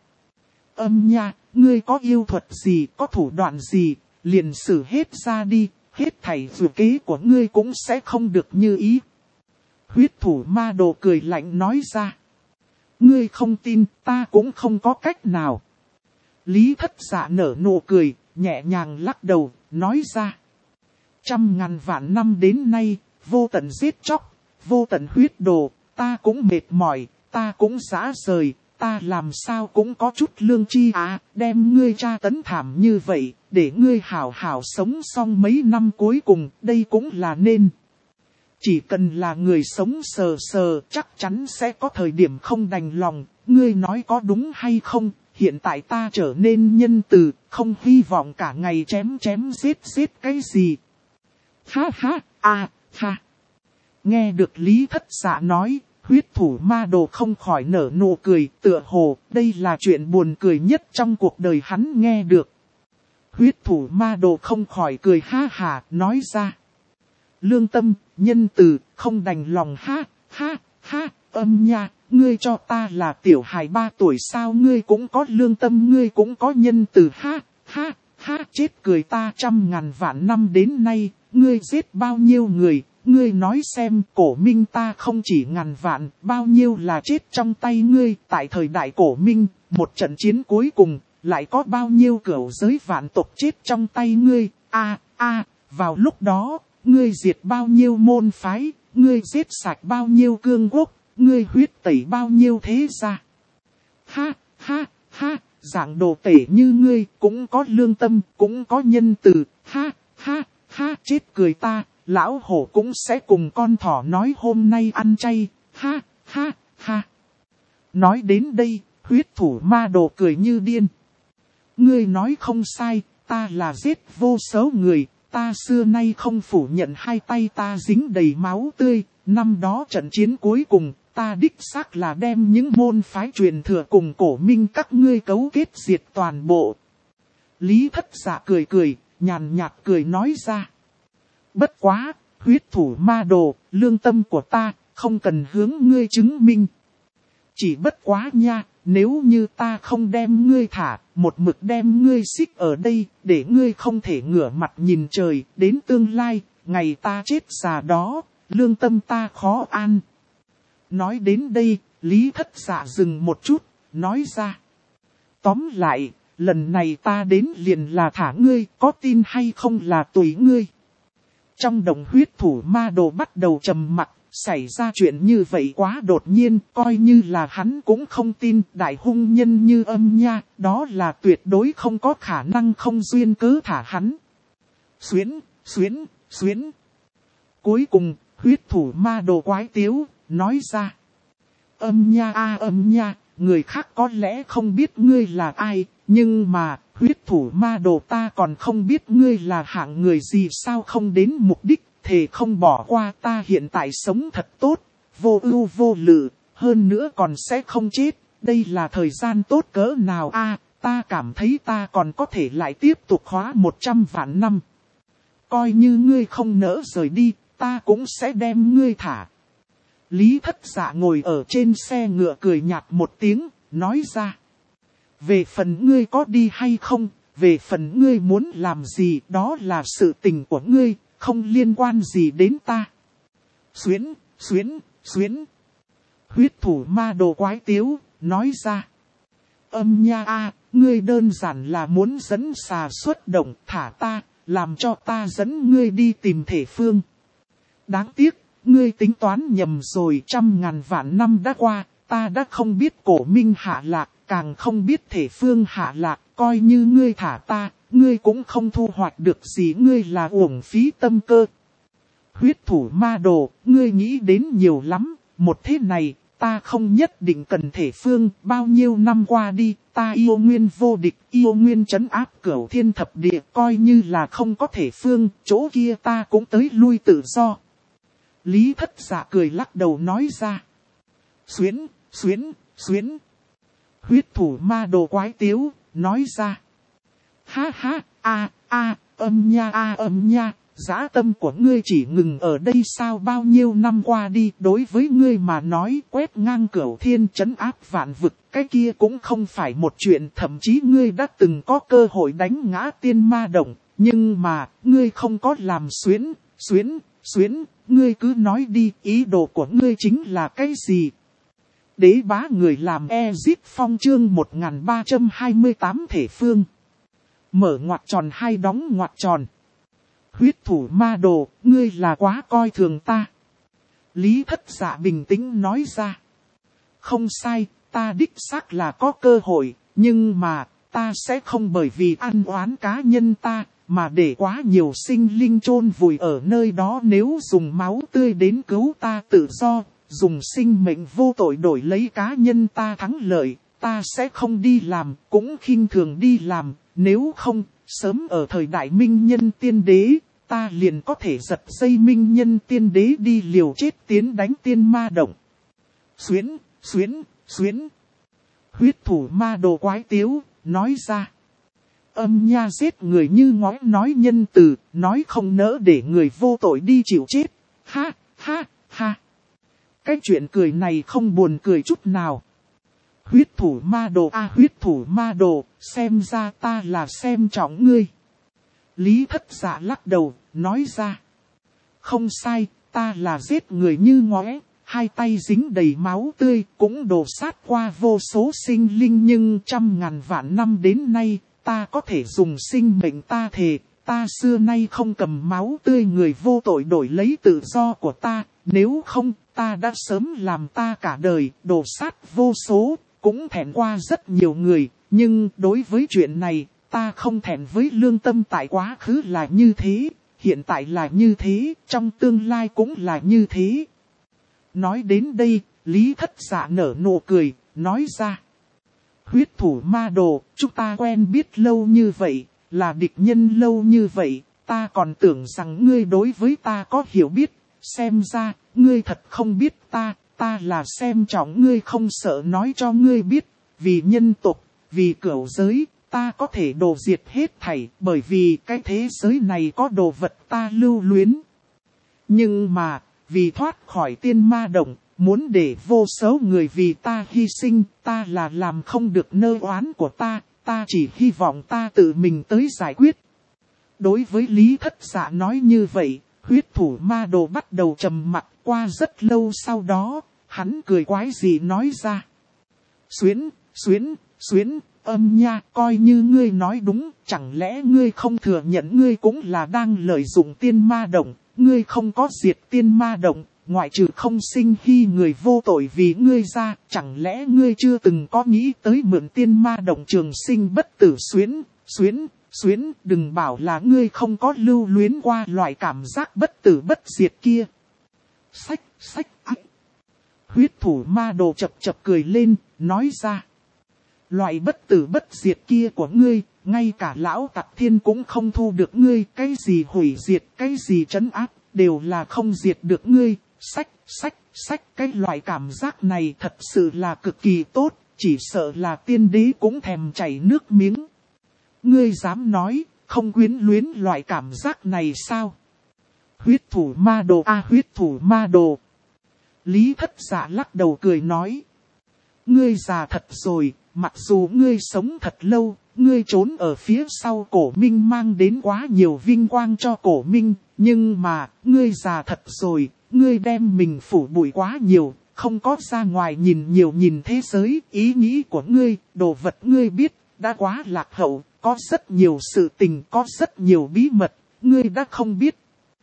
Nha, ngươi có yêu thuật gì, có thủ đoạn gì, liền xử hết ra đi, hết thảy dự kế của ngươi cũng sẽ không được như ý. Huyết thủ ma đồ cười lạnh nói ra. Ngươi không tin, ta cũng không có cách nào. Lý Thất Dạ nở nụ cười, nhẹ nhàng lắc đầu, nói ra. 100.000 vạn năm đến nay, vô tận giết chóc, vô tận huyết đồ, ta cũng mệt mỏi, ta cũng rã rời, ta làm sao cũng có chút lương tri đem ngươi tra tấn thảm như vậy, để ngươi hảo hảo sống xong mấy năm cuối cùng, đây cũng là nên. Chỉ cần là người sống sờ sờ, chắc chắn sẽ có thời điểm không đành lòng, ngươi nói có đúng hay không? Hiện tại ta trở nên nhân từ, không hy vọng cả ngày chém giết cái gì. Ha ha, ha. Nghe được Lý Thất Dạ nói, huyết thủ ma đồ không khỏi nở nụ cười, tựa hồ, đây là chuyện buồn cười nhất trong cuộc đời hắn nghe được. Huyết thủ ma đồ không khỏi cười ha hà, nói ra. Lương tâm, nhân từ, không đành lòng ha, nha. Ngươi cho ta là tiểu hài 3 tuổi sao ngươi cũng có lương tâm ngươi cũng có nhân từ ha, chết cười ta 100.000 vạn năm đến nay, ngươi giết bao nhiêu người, ngươi nói xem cổ minh ta không chỉ ngàn vạn, bao nhiêu là chết trong tay ngươi, tại thời đại cổ minh, một trận chiến cuối cùng, lại có bao nhiêu cửu giới vạn tộc chết trong tay ngươi, vào lúc đó, ngươi diệt bao nhiêu môn phái, ngươi giết sạch bao nhiêu cương quốc. Ngươi huyết tẩy bao nhiêu thế gia. Ha, dạng đồ tể như ngươi, cũng có lương tâm, cũng có nhân từ. Ha, chết cười ta, lão hổ cũng sẽ cùng con thỏ nói hôm nay ăn chay. Ha. Nói đến đây, huyết thủ ma đồ cười như điên. Ngươi nói không sai, ta là giết vô số người, ta xưa nay không phủ nhận hai tay ta dính đầy máu tươi, năm đó trận chiến cuối cùng. Ta đích xác là đem những môn phái truyền thừa cùng cổ minh các ngươi cấu kết diệt toàn bộ. Lý Thất Dạ cười, nhàn nhạt cười nói ra. Bất quá, huyết thủ ma đồ, lương tâm của ta, không cần hướng ngươi chứng minh. Chỉ bất quá nha, nếu như ta không đem ngươi thả, một mực đem ngươi xích ở đây, để ngươi không thể ngửa mặt nhìn trời, đến tương lai, ngày ta chết già đó, lương tâm ta khó an. Nói đến đây, Lý Thất Dạ dừng một chút, nói ra. Tóm lại, lần này ta đến liền là thả ngươi, có tin hay không là tùy ngươi. Trong đồng huyết thủ ma đồ bắt đầu trầm mặc, xảy ra chuyện như vậy quá đột nhiên, coi như là hắn cũng không tin. Đại hung nhân như Âm Nha, đó là tuyệt đối không có khả năng không duyên cớ thả hắn. Xuyến. Cuối cùng, huyết thủ ma đồ quái tiếu, nói ra. Âm Nha, người khác có lẽ không biết ngươi là ai, nhưng mà, huyết thủ ma đồ ta còn không biết ngươi là hạng người gì, sao không đến mục đích, thề không bỏ qua. Ta hiện tại sống thật tốt, vô ưu vô lự, hơn nữa còn sẽ không chết. Đây là thời gian tốt cỡ nào a? Ta cảm thấy ta còn có thể lại tiếp tục hóa 100 vạn năm. Coi như ngươi không nỡ rời đi, ta cũng sẽ đem ngươi thả. Lý Thất Dạ ngồi ở trên xe ngựa cười nhạt một tiếng, nói ra. Về phần ngươi có đi hay không, về phần ngươi muốn làm gì, đó là sự tình của ngươi, không liên quan gì đến ta. Xuyến. Huyết thủ ma đồ quái tiếu, nói ra. Âm Nha ngươi đơn giản là muốn dẫn xà xuất động, thả ta, làm cho ta dẫn ngươi đi tìm Thể Phương. Đáng tiếc, ngươi tính toán nhầm rồi, 100.000 vạn năm đã qua, ta đã không biết Cổ Minh hạ lạc, càng không biết Thể Phương hạ lạc, coi như ngươi thả ta, ngươi cũng không thu hoạch được gì, ngươi là uổng phí tâm cơ. Huyết thủ ma đồ, ngươi nghĩ đến nhiều lắm, một thế này, ta không nhất định cần Thể Phương, bao nhiêu năm qua đi, ta yêu nguyên vô địch, yêu nguyên trấn áp cửu thiên thập địa, coi như là không có Thể Phương, chỗ kia ta cũng tới lui tự do. Lý Thất Dạ cười lắc đầu nói ra. Xuyến. Huyết thủ ma đồ quái tiếu, nói ra. Âm Nha, dã tâm của ngươi chỉ ngừng ở đây sao? Bao nhiêu năm qua đi, đối với ngươi mà nói, quét ngang cửu thiên trấn áp vạn vực, cái kia cũng không phải một chuyện. Thậm chí ngươi đã từng có cơ hội đánh ngã tiên ma động, nhưng mà, ngươi không có làm. Xuyến, ngươi cứ nói đi, ý đồ của ngươi chính là cái gì? Đế bá người làm Ezip Phong chương 1328 Thể Phương. Mở ngoặc tròn hay đóng ngoặc tròn. Huyết thủ ma đồ, ngươi là quá coi thường ta. Lý Thất Dạ bình tĩnh nói ra. Không sai, ta đích xác là có cơ hội, nhưng mà, ta sẽ không bởi vì ăn oán cá nhân ta, mà để quá nhiều sinh linh chôn vùi ở nơi đó. Nếu dùng máu tươi đến cứu ta tự do, dùng sinh mệnh vô tội đổi lấy cá nhân ta thắng lợi, ta sẽ không đi làm, cũng khinh thường đi làm. Nếu không, sớm ở thời đại Minh Nhân Tiên Đế, ta liền có thể giật dây Minh Nhân Tiên Đế đi liều chết tiến đánh tiên ma động. Xuyến. Huyết thủ ma đồ quái tiếu, nói ra. Âm Nha giết người như ngói, nói nhân từ, nói không nỡ để người vô tội đi chịu chết. Ha. Cái chuyện cười này không buồn cười chút nào. Huyết thủ ma đồ, xem ra ta là xem trọng ngươi. Lý Thất Dạ lắc đầu, nói ra. Không sai, ta là giết người như ngói, hai tay dính đầy máu tươi, cũng đổ sát qua vô số sinh linh, nhưng 100.000 vạn năm đến nay, ta có thể dùng sinh mệnh ta thề, ta xưa nay không cầm máu tươi người vô tội đổi lấy tự do của ta, nếu không, ta đã sớm làm ta cả đời, đổ sát vô số, cũng thẹn qua rất nhiều người, nhưng đối với chuyện này, ta không thẹn với lương tâm. Tại quá khứ là như thế, hiện tại là như thế, trong tương lai cũng là như thế. Nói đến đây, Lý Thất Dạ nở nụ cười, nói ra. Huyết thủ ma đồ, chúng ta quen biết lâu như vậy, là địch nhân lâu như vậy, ta còn tưởng rằng ngươi đối với ta có hiểu biết, xem ra, ngươi thật không biết ta là xem trọng ngươi, không sợ nói cho ngươi biết, vì nhân tộc, vì cửu giới, ta có thể đồ diệt hết thảy, bởi vì cái thế giới này có đồ vật ta lưu luyến. Nhưng mà, vì thoát khỏi tiên ma động, muốn để vô số người vì ta hy sinh, ta là làm không được nơ oán của ta chỉ hy vọng ta tự mình tới giải quyết. Đối với Lý Thất Dạ nói như vậy, huyết thủ ma đồ bắt đầu trầm mặc. Qua rất lâu sau đó, hắn cười quái gì nói ra. Xuyến, Âm Nha, coi như ngươi nói đúng, chẳng lẽ ngươi không thừa nhận ngươi cũng là đang lợi dụng tiên ma động, ngươi không có diệt tiên ma động, ngoại trừ không sinh hy người vô tội vì ngươi ra, chẳng lẽ ngươi chưa từng có nghĩ tới mượn tiên ma động trường sinh bất tử. Xuyến, đừng bảo là ngươi không có lưu luyến qua loại cảm giác bất tử bất diệt kia. Sách, huyết thủ ma đồ chập cười lên, nói ra. Loại bất tử bất diệt kia của ngươi, ngay cả lão tặc thiên cũng không thu được ngươi, cái gì hủy diệt, cái gì trấn áp, đều là không diệt được ngươi. Sách, cái loại cảm giác này thật sự là cực kỳ tốt, chỉ sợ là tiên đế cũng thèm chảy nước miếng. Ngươi dám nói, không quyến luyến loại cảm giác này sao? Huyết thủ ma đồ huyết thủ ma đồ. Lý Thất Dạ lắc đầu cười nói. Ngươi già thật rồi, mặc dù ngươi sống thật lâu, ngươi trốn ở phía sau Cổ Minh mang đến quá nhiều vinh quang cho Cổ Minh, nhưng mà, ngươi già thật rồi, ngươi đem mình phủ bụi quá nhiều, không có ra ngoài nhìn thế giới, ý nghĩ của ngươi, đồ vật ngươi biết, đã quá lạc hậu, có rất nhiều sự tình, có rất nhiều bí mật, ngươi đã không biết.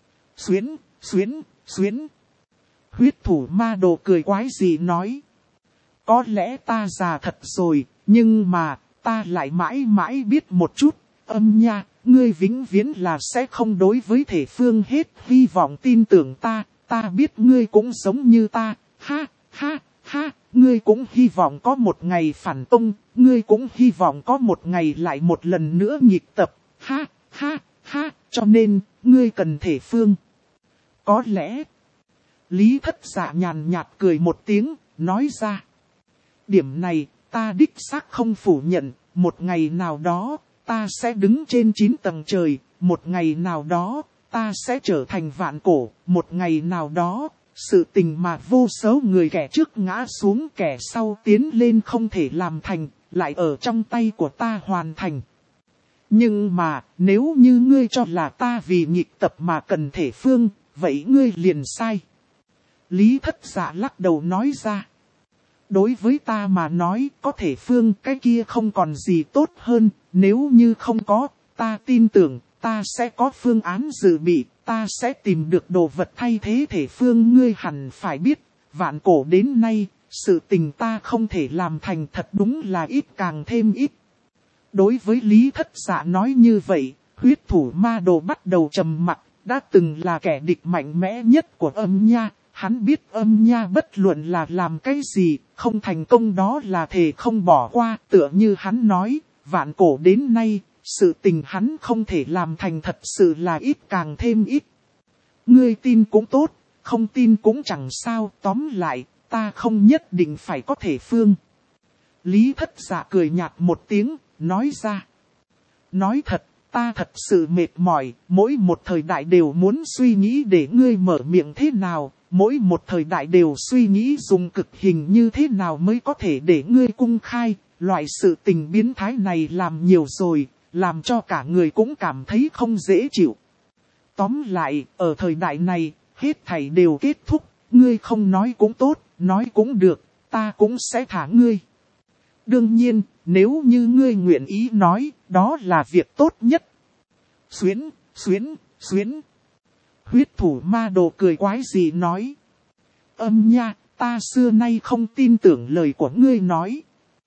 Xuyến. Huyết thủ ma đồ cười quái gì nói. Có lẽ ta già thật rồi, nhưng mà, ta lại mãi mãi biết một chút. Âm Nha, ngươi vĩnh viễn là sẽ không đối với thể phương hết hy vọng tin tưởng ta. Ta biết ngươi cũng giống như ta. Ha, ngươi cũng hy vọng có một ngày phản tông. Ngươi cũng hy vọng có một ngày lại một lần nữa nhịp tập. Ha, cho nên, ngươi cần thể phương. Có lẽ, Lý Thất Dạ nhàn nhạt cười một tiếng, nói ra. Điểm này, ta đích xác không phủ nhận, một ngày nào đó, ta sẽ đứng trên 9 tầng trời, một ngày nào đó, ta sẽ trở thành vạn cổ, một ngày nào đó, sự tình mà vô số người kẻ trước ngã xuống kẻ sau tiến lên không thể làm thành, lại ở trong tay của ta hoàn thành. Nhưng mà, nếu như ngươi cho là ta vì nhịp tập mà cần thể phương, vậy ngươi liền sai. Lý Thất Dạ lắc đầu nói ra. Đối với ta mà nói, có thể phương cái kia không còn gì tốt hơn, nếu như không có, ta tin tưởng, ta sẽ có phương án dự bị, ta sẽ tìm được đồ vật thay thế thể phương. Ngươi hẳn phải biết, vạn cổ đến nay, sự tình ta không thể làm thành thật đúng là ít càng thêm ít. Đối với Lý Thất Dạ nói như vậy, huyết thủ ma đồ bắt đầu trầm mặc, đã từng là kẻ địch mạnh mẽ nhất của Âm Nha. Hắn biết Âm Nha bất luận là làm cái gì, không thành công đó là thề không bỏ qua, tựa như hắn nói, vạn cổ đến nay, sự tình hắn không thể làm thành thật sự là ít càng thêm ít. Ngươi tin cũng tốt, không tin cũng chẳng sao, tóm lại, ta không nhất định phải có thể phương. Lý Thất Dạ cười nhạt một tiếng, nói ra. Nói thật, ta thật sự mệt mỏi, mỗi một thời đại đều muốn suy nghĩ để ngươi mở miệng thế nào. Mỗi một thời đại đều suy nghĩ dùng cực hình như thế nào mới có thể để ngươi cung khai, loại sự tình biến thái này làm nhiều rồi, làm cho cả người cũng cảm thấy không dễ chịu. Tóm lại, ở thời đại này, hết thảy đều kết thúc, ngươi không nói cũng tốt, nói cũng được, ta cũng sẽ thả ngươi. Đương nhiên, nếu như ngươi nguyện ý nói, đó là việc tốt nhất. Xuyến. Huyết thủ ma đồ cười quái gì nói. Âm Nha, ta xưa nay không tin tưởng lời của ngươi nói.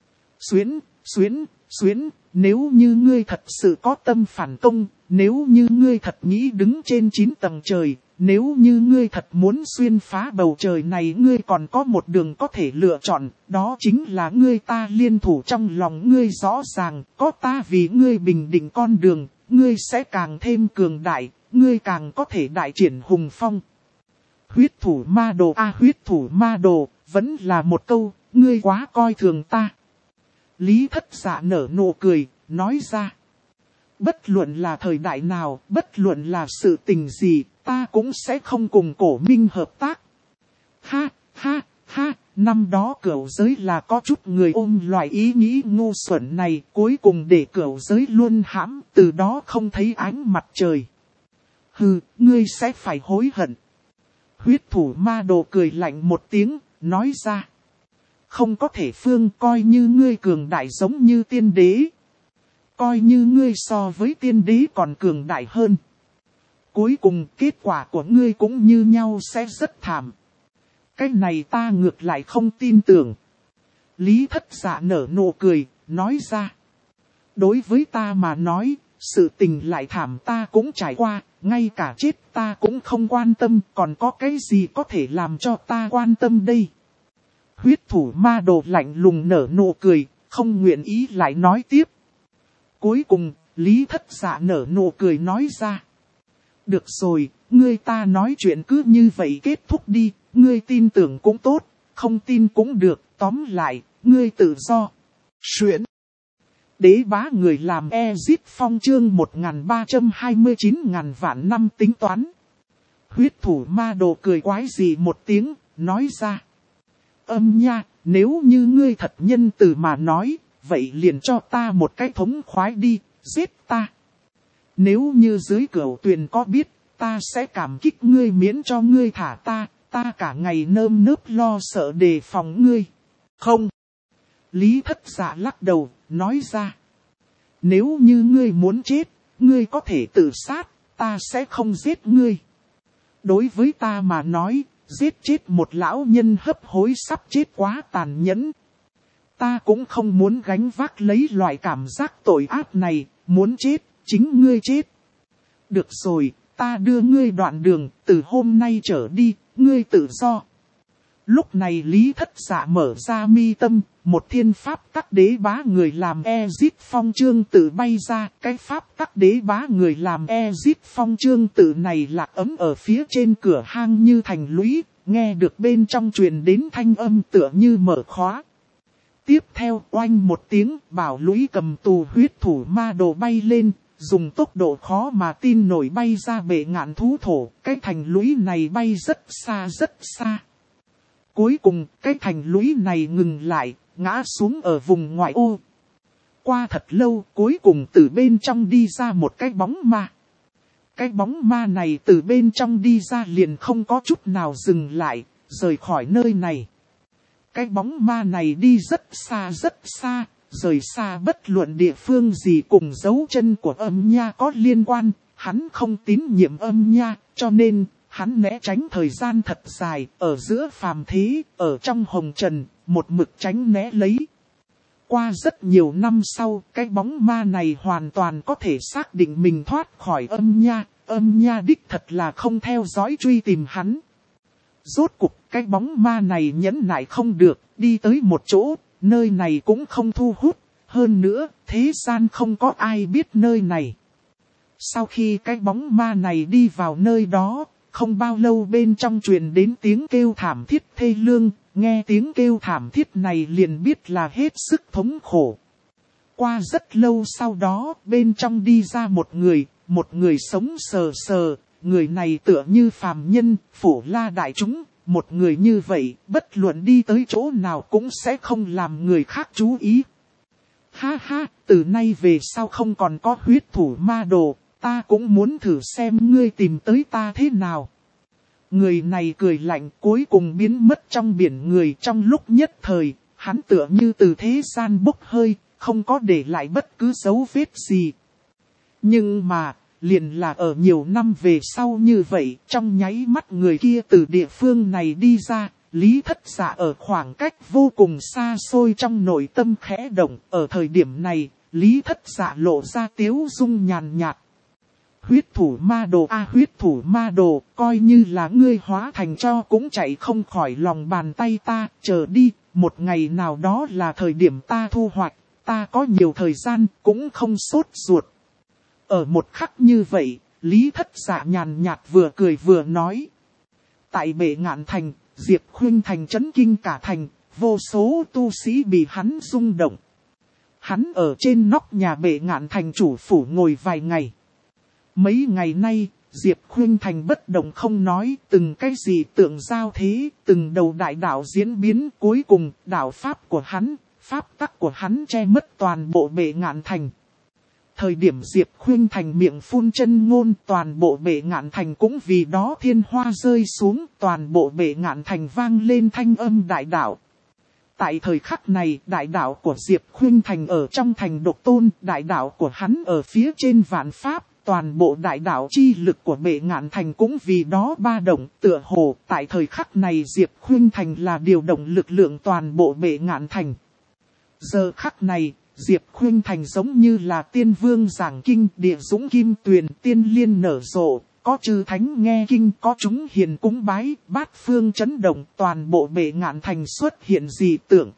Xuyến, nếu như ngươi thật sự có tâm phản công, nếu như ngươi thật nghĩ đứng trên 9 tầng trời, nếu như ngươi thật muốn xuyên phá bầu trời này, ngươi còn có một đường có thể lựa chọn, đó chính là ngươi ta liên thủ. Trong lòng ngươi rõ ràng, có ta vì ngươi bình định con đường, ngươi sẽ càng thêm cường đại. Ngươi càng có thể đại triển hùng phong. Huyết thủ ma đồ huyết thủ ma đồ, vẫn là một câu, ngươi quá coi thường ta. Lý Thất Dạ nở nụ cười, nói ra. Bất luận là thời đại nào, bất luận là sự tình gì, ta cũng sẽ không cùng Cổ Minh hợp tác. năm đó cửu giới là có chút người ôm loại ý nghĩ ngu xuẩn này, cuối cùng để cửu giới luôn hãm, từ đó không thấy ánh mặt trời. Hừ, ngươi sẽ phải hối hận. Huyết thủ ma đồ cười lạnh một tiếng, nói ra. Không có thể phương, coi như ngươi cường đại giống như tiên đế. Coi như ngươi so với tiên đế còn cường đại hơn. Cuối cùng kết quả của ngươi cũng như nhau sẽ rất thảm. Cái này ta ngược lại không tin tưởng. Lý Thất Dạ nở nụ cười, nói ra. Đối với ta mà nói, sự tình lại thảm ta cũng trải qua, ngay cả chết ta cũng không quan tâm, còn có cái gì có thể làm cho ta quan tâm đây. Huyết thủ ma đồ lạnh lùng nở nụ cười, không nguyện ý lại nói tiếp. Cuối cùng, Lý Thất Dạ nở nụ cười nói ra. Được rồi, ngươi ta nói chuyện cứ như vậy kết thúc đi, ngươi tin tưởng cũng tốt, không tin cũng được, tóm lại, ngươi tự do. Xuyễn. Đế bá người làm Ezit Phong chương 1329.000 vạn năm tính toán. Huyết thủ ma đồ cười quái dị một tiếng, nói ra. Âm nha, nếu như ngươi thật nhân từ mà nói, vậy liền cho ta một cái thống khoái đi, giết ta. Nếu như dưới cửu tuyền có biết, ta sẽ cảm kích ngươi miễn cho ngươi thả ta cả ngày nơm nớp lo sợ đề phòng ngươi. Không. Lý Thất Dạ lắc đầu, nói ra. Nếu như ngươi muốn chết, ngươi có thể tự sát, ta sẽ không giết ngươi. Đối với ta mà nói, giết chết một lão nhân hấp hối sắp chết quá tàn nhẫn. Ta cũng không muốn gánh vác lấy loại cảm giác tội ác này, muốn chết, chính ngươi chết. Được rồi, ta đưa ngươi đoạn đường, từ hôm nay trở đi, ngươi tự do. Lúc này Lý Thất Dạ mở ra mi tâm, một thiên pháp tắc đế bá người làm Ezit Phong chương tự bay ra. Cái pháp tắc đế bá người làm Ezit Phong chương tự này lạc ấm ở phía trên cửa hang như thành lũy, nghe được bên trong truyền đến thanh âm tựa như mở khóa. Tiếp theo oanh một tiếng, bảo lũy cầm tù huyết thủ ma đồ bay lên, dùng tốc độ khó mà tin nổi bay ra bệ ngạn thú thổ. Cái thành lũy này bay rất xa rất xa. Cuối cùng, cái thành lũy này ngừng lại, ngã xuống ở vùng ngoại ô. Qua thật lâu, cuối cùng từ bên trong đi ra một cái bóng ma. Cái bóng ma này từ bên trong đi ra liền không có chút nào dừng lại, rời khỏi nơi này. Cái bóng ma này đi rất xa, rời xa bất luận địa phương gì cùng dấu chân của âm nha có liên quan. Hắn không tín nhiệm âm nha, cho nên hắn né tránh thời gian thật dài, ở giữa phàm thế, ở trong hồng trần, một mực tránh né lấy. Qua rất nhiều năm sau, cái bóng ma này hoàn toàn có thể xác định mình thoát khỏi âm nha đích thật là không theo dõi truy tìm hắn. Rốt cục, cái bóng ma này nhẫn nại không được, đi tới một chỗ, nơi này cũng không thu hút, hơn nữa, thế gian không có ai biết nơi này. Sau khi cái bóng ma này đi vào nơi đó, không bao lâu bên trong truyền đến tiếng kêu thảm thiết thê lương, nghe tiếng kêu thảm thiết này liền biết là hết sức thống khổ. Qua rất lâu sau đó, bên trong đi ra một người sống sờ sờ, người này tựa như phàm nhân, phổ la đại chúng, một người như vậy, bất luận đi tới chỗ nào cũng sẽ không làm người khác chú ý. Ha ha, từ nay về sau không còn có huyết thủ ma đồ, ta cũng muốn thử xem ngươi tìm tới ta thế nào. Người này cười lạnh cuối cùng biến mất trong biển người trong lúc nhất thời, hắn tựa như từ thế gian bốc hơi, không có để lại bất cứ dấu vết gì. Nhưng mà, liền là ở nhiều năm về sau như vậy, trong nháy mắt người kia từ địa phương này đi ra, Lý Thất Dạ ở khoảng cách vô cùng xa xôi trong nội tâm khẽ động, ở thời điểm này, Lý Thất Dạ lộ ra tiếu dung nhàn nhạt. Huyết thủ ma đồ huyết thủ ma đồ, coi như là ngươi hóa thành cho cũng chạy không khỏi lòng bàn tay ta, chờ đi, một ngày nào đó là thời điểm ta thu hoạch, ta có nhiều thời gian, cũng không sốt ruột. Ở một khắc như vậy, Lý Thất Dạ nhàn nhạt vừa cười vừa nói. Tại bệ ngạn thành, Diệp Khuynh Thành chấn kinh cả thành, vô số tu sĩ bị hắn rung động. Hắn ở trên nóc nhà bệ ngạn thành chủ phủ ngồi vài ngày. Mấy ngày nay, Diệp Khuynh Thành bất động không nói, từng cái gì tượng giao thế, từng đầu đại đạo diễn biến, cuối cùng đạo pháp của hắn, pháp tắc của hắn che mất toàn bộ Bệ Ngạn Thành. Thời điểm Diệp Khuynh Thành miệng phun chân ngôn, toàn bộ Bệ Ngạn Thành cũng vì đó thiên hoa rơi xuống, toàn bộ Bệ Ngạn Thành vang lên thanh âm đại đạo. Tại thời khắc này, đại đạo của Diệp Khuynh Thành ở trong thành độc tôn, đại đạo của hắn ở phía trên vạn pháp, toàn bộ đại đạo chi lực của Bệ Ngạn Thành cũng vì đó ba động, tựa hồ, tại thời khắc này Diệp Khuynh Thành là điều động lực lượng toàn bộ Bệ Ngạn Thành. Giờ khắc này, Diệp Khuynh Thành giống như là tiên vương giảng kinh, địa dũng kim tuyền, tiên liên nở rộ, có chư thánh nghe kinh, có chúng hiền cúng bái, bát phương chấn động, toàn bộ Bệ Ngạn Thành xuất hiện dị tượng.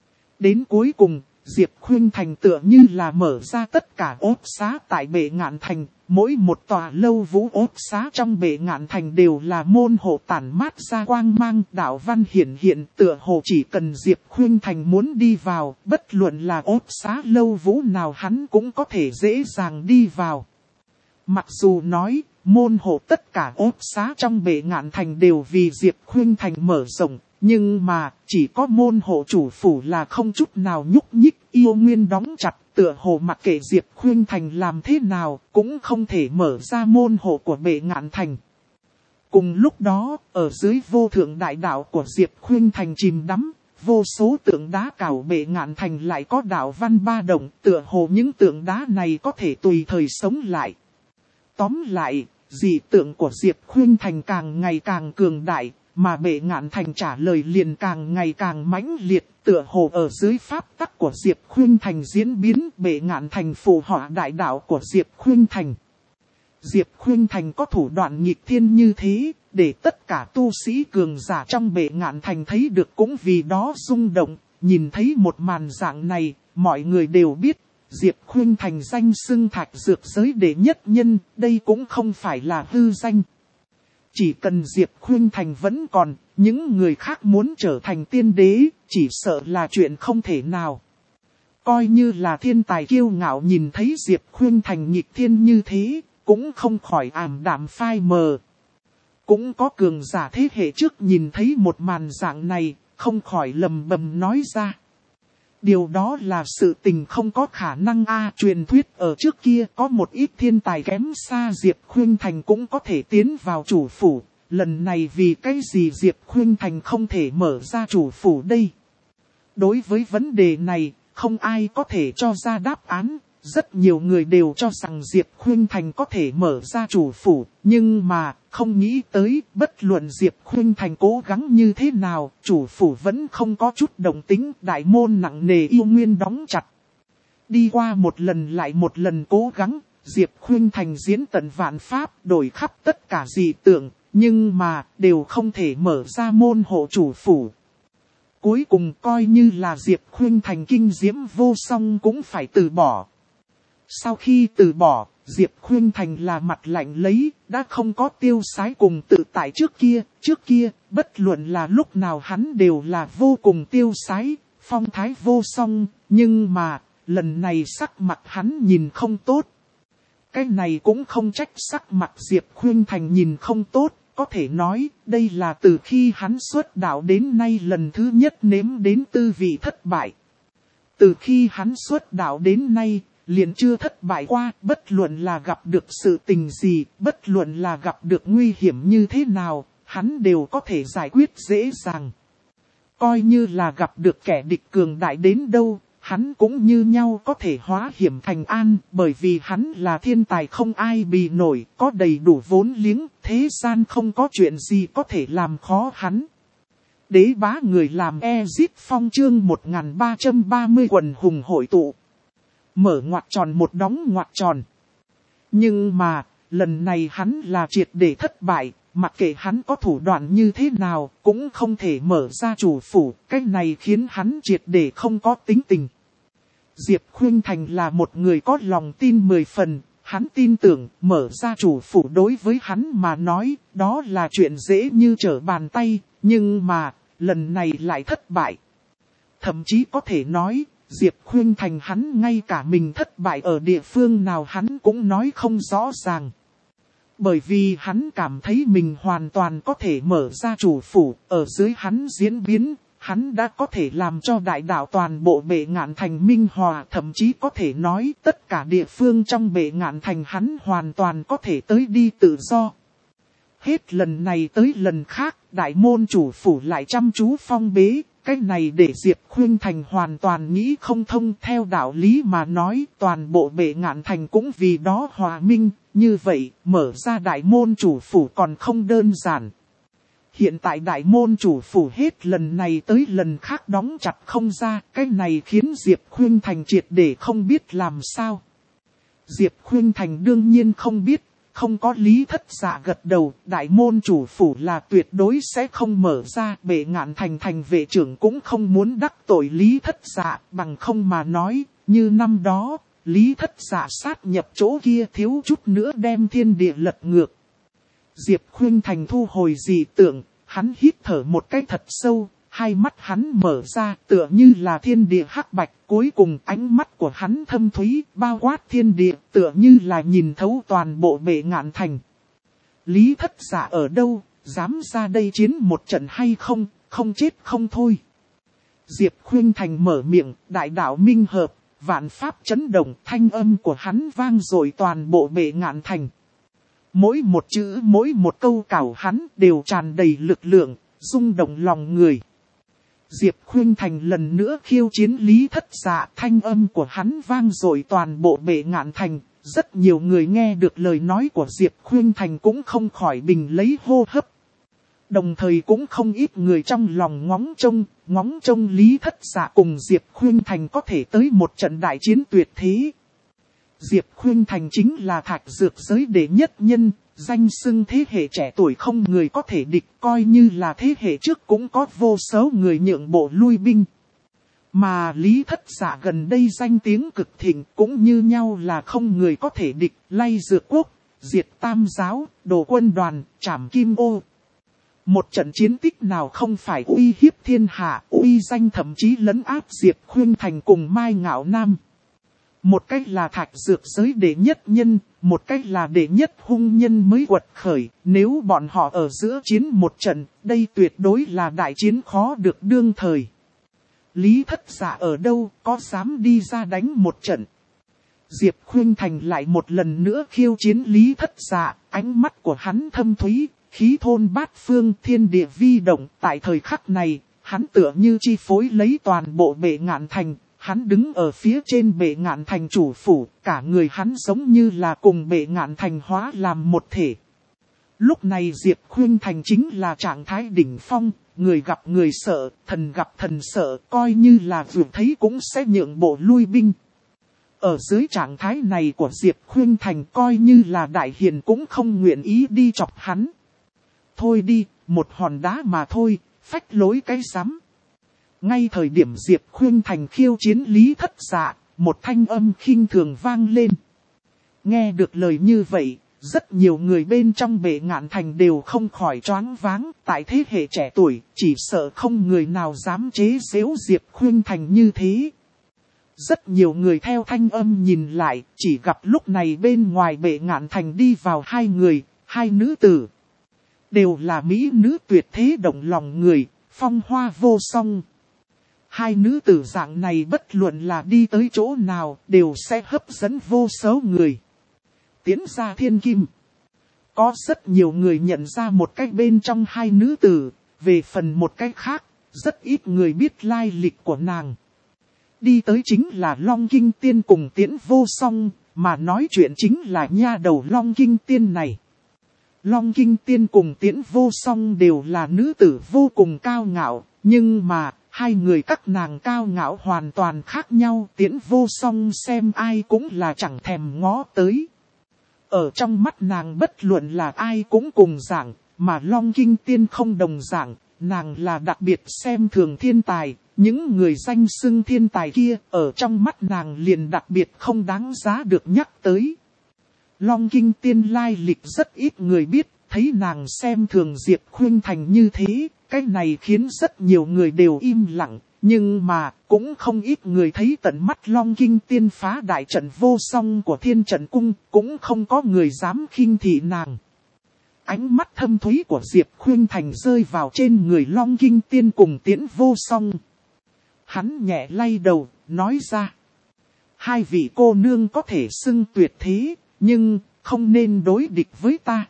Đến cuối cùng, Diệp Khuynh Thành tựa như là mở ra tất cả ốt xá tại Bệ Ngạn Thành, mỗi một tòa lâu vũ ốt xá trong Bệ Ngạn Thành đều là môn hộ tản mát ra quang mang, đạo văn hiển hiện, tựa hồ chỉ cần Diệp Khuynh Thành muốn đi vào, bất luận là ốt xá lâu vũ nào hắn cũng có thể dễ dàng đi vào. Mặc dù nói, môn hộ tất cả ốt xá trong Bệ Ngạn Thành đều vì Diệp Khuynh Thành mở rộng, nhưng mà chỉ có môn hộ chủ phủ là không chút nào nhúc nhích, yêu nguyên đóng chặt, tựa hồ mặc kệ Diệp Khuynh Thành làm thế nào cũng không thể mở ra môn hộ của Bệ Ngạn Thành. Cùng lúc đó, ở dưới vô thượng đại đạo của Diệp Khuynh Thành chìm đắm, vô số tượng đá cảo Bệ Ngạn Thành lại có đạo văn ba động, tựa hồ những tượng đá này có thể tùy thời sống lại. Tóm lại, dị tượng của Diệp Khuynh Thành càng ngày càng cường đại, mà Bệ Ngạn Thành trả lời liền càng ngày càng mãnh liệt, tựa hồ ở dưới pháp tắc của Diệp Khuynh Thành diễn biến, Bệ Ngạn Thành phù hộ đại đạo của Diệp Khuynh Thành. Diệp Khuynh Thành có thủ đoạn nghịch thiên như thế, để tất cả tu sĩ cường giả trong Bệ Ngạn Thành thấy được cũng vì đó rung động, nhìn thấy một màn dạng này, mọi người đều biết, Diệp Khuynh Thành danh xưng thạch dược giới đệ nhất nhân, đây cũng không phải là hư danh. Chỉ cần Diệp Khuynh Thành vẫn còn, những người khác muốn trở thành tiên đế, chỉ sợ là chuyện không thể nào. Coi như là thiên tài kiêu ngạo nhìn thấy Diệp Khuynh Thành nghịch thiên như thế, cũng không khỏi ảm đạm phai mờ. Cũng có cường giả thế hệ trước nhìn thấy một màn dạng này, không khỏi lầm bầm nói ra. Điều đó là sự tình không có khả năng truyền thuyết ở trước kia có một ít thiên tài kém xa Diệp Khuynh Thành cũng có thể tiến vào chủ phủ. Lần này vì cái gì Diệp Khuynh Thành không thể mở ra chủ phủ đây? Đối với vấn đề này, không ai có thể cho ra đáp án. Rất nhiều người đều cho rằng Diệp Khuynh Thành có thể mở ra chủ phủ, nhưng mà không nghĩ tới bất luận Diệp Khuynh Thành cố gắng như thế nào, chủ phủ vẫn không có chút động tĩnh, đại môn nặng nề yêu nguyên đóng chặt. Đi qua một lần lại một lần cố gắng, Diệp Khuynh Thành diễn tận vạn pháp, đổi khắp tất cả dị tượng, nhưng mà đều không thể mở ra môn hộ chủ phủ. Cuối cùng coi như là Diệp Khuynh Thành kinh diễm vô song cũng phải từ bỏ. Sau khi từ bỏ, Diệp Khuynh Thành là mặt lạnh lấy, đã không có tiêu sái cùng tự tại trước kia, bất luận là lúc nào hắn đều là vô cùng tiêu sái, phong thái vô song, nhưng mà, lần này sắc mặt hắn nhìn không tốt. Cái này cũng không trách sắc mặt Diệp Khuynh Thành nhìn không tốt, có thể nói, đây là từ khi hắn xuất đạo đến nay lần thứ nhất nếm đến tư vị thất bại. Từ khi hắn xuất đạo đến nay, liền chưa thất bại qua, bất luận là gặp được sự tình gì, bất luận là gặp được nguy hiểm như thế nào, hắn đều có thể giải quyết dễ dàng. Coi như là gặp được kẻ địch cường đại đến đâu, hắn cũng như nhau có thể hóa hiểm thành an, bởi vì hắn là thiên tài không ai bì nổi, có đầy đủ vốn liếng, thế gian không có chuyện gì có thể làm khó hắn. Đế bá người làm Ezit Phong chương 1330 quần hùng hội tụ. Mở ngoặc tròn một đóng ngoặc tròn. Nhưng mà, lần này hắn là triệt để thất bại, mặc kệ hắn có thủ đoạn như thế nào, cũng không thể mở ra chủ phủ, cái này khiến hắn triệt để không có tính tình. Diệp Khuynh Thành là một người có lòng tin 10 phần, hắn tin tưởng mở ra chủ phủ đối với hắn mà nói, đó là chuyện dễ như trở bàn tay, nhưng mà, lần này lại thất bại. Thậm chí có thể nói, Diệp Khuynh Thành hắn ngay cả mình thất bại ở địa phương nào hắn cũng nói không rõ ràng. Bởi vì hắn cảm thấy mình hoàn toàn có thể mở ra chủ phủ, ở dưới hắn diễn biến, hắn đã có thể làm cho đại đạo toàn bộ Bệ Ngạn Thành minh hòa, thậm chí có thể nói tất cả địa phương trong Bệ Ngạn Thành hắn hoàn toàn có thể tới đi tự do. Hết lần này tới lần khác, đại môn chủ phủ lại chăm chú phong bế, cái này để Diệp Khuynh Thành hoàn toàn nghĩ không thông. Theo đạo lý mà nói, toàn bộ Bệ Ngạn Thành cũng vì đó hòa minh, như vậy, mở ra đại môn chủ phủ còn không đơn giản. Hiện tại đại môn chủ phủ hết lần này tới lần khác đóng chặt không ra, cái này khiến Diệp Khuynh Thành triệt để không biết làm sao. Diệp Khuynh Thành đương nhiên không biết, không có Lý Thất Dạ gật đầu, đại môn chủ phủ là tuyệt đối sẽ không mở ra. Bệ Ngạn Thành thành vệ trưởng cũng không muốn đắc tội Lý Thất Dạ, bằng không mà nói, như năm đó, Lý Thất Dạ sát nhập chỗ kia thiếu chút nữa đem thiên địa lật ngược. Diệp Khuynh Thành thu hồi dị tượng, hắn hít thở một cái thật sâu, hai mắt hắn mở ra tựa như là thiên địa hắc bạch, cuối cùng ánh mắt của hắn thâm thúy, bao quát thiên địa, tựa như là nhìn thấu toàn bộ Bệ Ngạn Thành. Lý Thất Dạ ở đâu, dám ra đây chiến một trận hay không, không chết không thôi. Diệp Khuynh Thành mở miệng, đại đạo minh hợp, vạn pháp chấn động, thanh âm của hắn vang dội toàn bộ Bệ Ngạn Thành. Mỗi một chữ, mỗi một câu cảo hắn đều tràn đầy lực lượng, rung động lòng người. Diệp Khuynh Thành lần nữa khiêu chiến Lý Thất Dạ, thanh âm của hắn vang dội toàn bộ Bệ Ngạn Thành. Rất nhiều người nghe được lời nói của Diệp Khuynh Thành cũng không khỏi bình lấy hô hấp. Đồng thời cũng không ít người trong lòng ngóng trông Lý Thất Dạ cùng Diệp Khuynh Thành có thể tới một trận đại chiến tuyệt thế. Diệp Khuynh Thành chính là thạch dược giới đệ nhất nhân, danh xưng thế hệ trẻ tuổi không người có thể địch, coi như là thế hệ trước cũng có vô số người nhượng bộ lui binh. Mà Lý Thất Dạ gần đây danh tiếng cực thịnh cũng như nhau là không người có thể địch, lay dược quốc, diệt tam giáo, đồ quân đoàn, trảm kim ô. Một trận chiến tích nào không phải uy hiếp thiên hạ, uy danh thậm chí lấn áp Diệp Khuynh Thành cùng Mai Ngạo Nam. Một cách là thạch dược giới đệ nhất nhân, một cách là đệ nhất hung nhân mới quật khởi. Nếu bọn họ ở giữa chiến một trận, đây tuyệt đối là đại chiến khó được đương thời. Lý Thất Dạ ở đâu, có dám đi ra đánh một trận? Diệp Khuynh Thành lại một lần nữa khiêu chiến Lý Thất Dạ, ánh mắt của hắn thâm thúy, khí thôn bát phương, thiên địa vi động. Tại thời khắc này, hắn tựa như chi phối lấy toàn bộ Bệ Ngạn Thành. Hắn đứng ở phía trên Bệ Ngạn Thành chủ phủ, cả người hắn giống như là cùng Bệ Ngạn Thành hóa làm một thể. Lúc này Diệp Khuynh Thành chính là trạng thái đỉnh phong, người gặp người sợ, thần gặp thần sợ, coi như là vừa thấy cũng sẽ nhượng bộ lui binh. Ở dưới trạng thái này của Diệp Khuynh Thành coi như là đại hiền cũng không nguyện ý đi chọc hắn. Thôi đi, một hòn đá mà thôi, phách lối cái rắm. Ngay thời điểm Diệp Khuynh Thành khiêu chiến Lý Thất Dạ, một thanh âm khinh thường vang lên. Nghe được lời như vậy, rất nhiều người bên trong Bệ Ngạn Thành đều không khỏi choáng váng. Tại thế hệ trẻ tuổi, chỉ sợ không người nào dám chế giễu Diệp Khuynh Thành như thế. Rất nhiều người theo thanh âm nhìn lại, chỉ gặp lúc này bên ngoài Bệ Ngạn Thành đi vào hai người, hai nữ tử. Đều là mỹ nữ tuyệt thế động lòng người, phong hoa vô song. Hai nữ tử dạng này bất luận là đi tới chỗ nào đều sẽ hấp dẫn vô số người. Tiến ra thiên kim. Có rất nhiều người nhận ra một cách bên trong hai nữ tử, về phần một cách khác, rất ít người biết lai lịch của nàng. Đi tới chính là Long Kinh Tiên cùng Tiễn Vô Song, mà nói chuyện chính là nha đầu Long Kinh Tiên này. Long Kinh Tiên cùng Tiễn Vô Song đều là nữ tử vô cùng cao ngạo, nhưng mà hai người các nàng cao ngạo hoàn toàn khác nhau. Tiễn Vô Song xem ai cũng là chẳng thèm ngó tới. Ở trong mắt nàng bất luận là ai cũng cùng dạng, mà Long Kinh Tiên không đồng dạng, nàng là đặc biệt xem thường thiên tài. Những người danh xưng thiên tài kia ở trong mắt nàng liền đặc biệt không đáng giá được nhắc tới. Long Kinh Tiên lai lịch rất ít người biết, thấy nàng xem thường Diệp Khuynh Thành như thế, cái này khiến rất nhiều người đều im lặng, nhưng mà cũng không ít người thấy tận mắt Long Kinh Tiên phá đại trận vô song của Thiên Trận Cung, cũng không có người dám khinh thị nàng. Ánh mắt thâm thúy của Diệp Khuynh Thành rơi vào trên người Long Kinh Tiên cùng Tiễn Vô Song. Hắn nhẹ lay đầu, nói ra. Hai vị cô nương có thể xưng tuyệt thế, nhưng không nên đối địch với ta.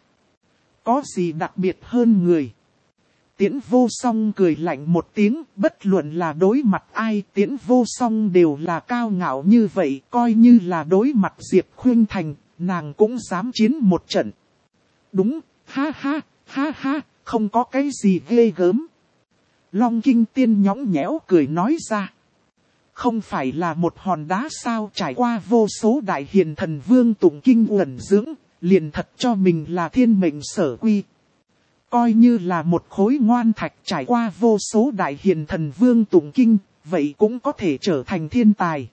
Có gì đặc biệt hơn người? Tiễn Vô Song cười lạnh một tiếng, bất luận là đối mặt ai, Tiễn Vô Song đều là cao ngạo như vậy, coi như là đối mặt Diệp Khuynh Thành, nàng cũng dám chiến một trận. Đúng, ha ha, không có cái gì ghê gớm. Long Kinh Tiên nhõng nhẽo cười nói ra. Không phải là một hòn đá sao, trải qua vô số đại hiền thần vương tụng kinh uẩn dưỡng, liền thật cho mình là thiên mệnh sở quy. Coi như là một khối ngoan thạch trải qua vô số đại hiền thần vương tụng kinh, vậy cũng có thể trở thành thiên tài.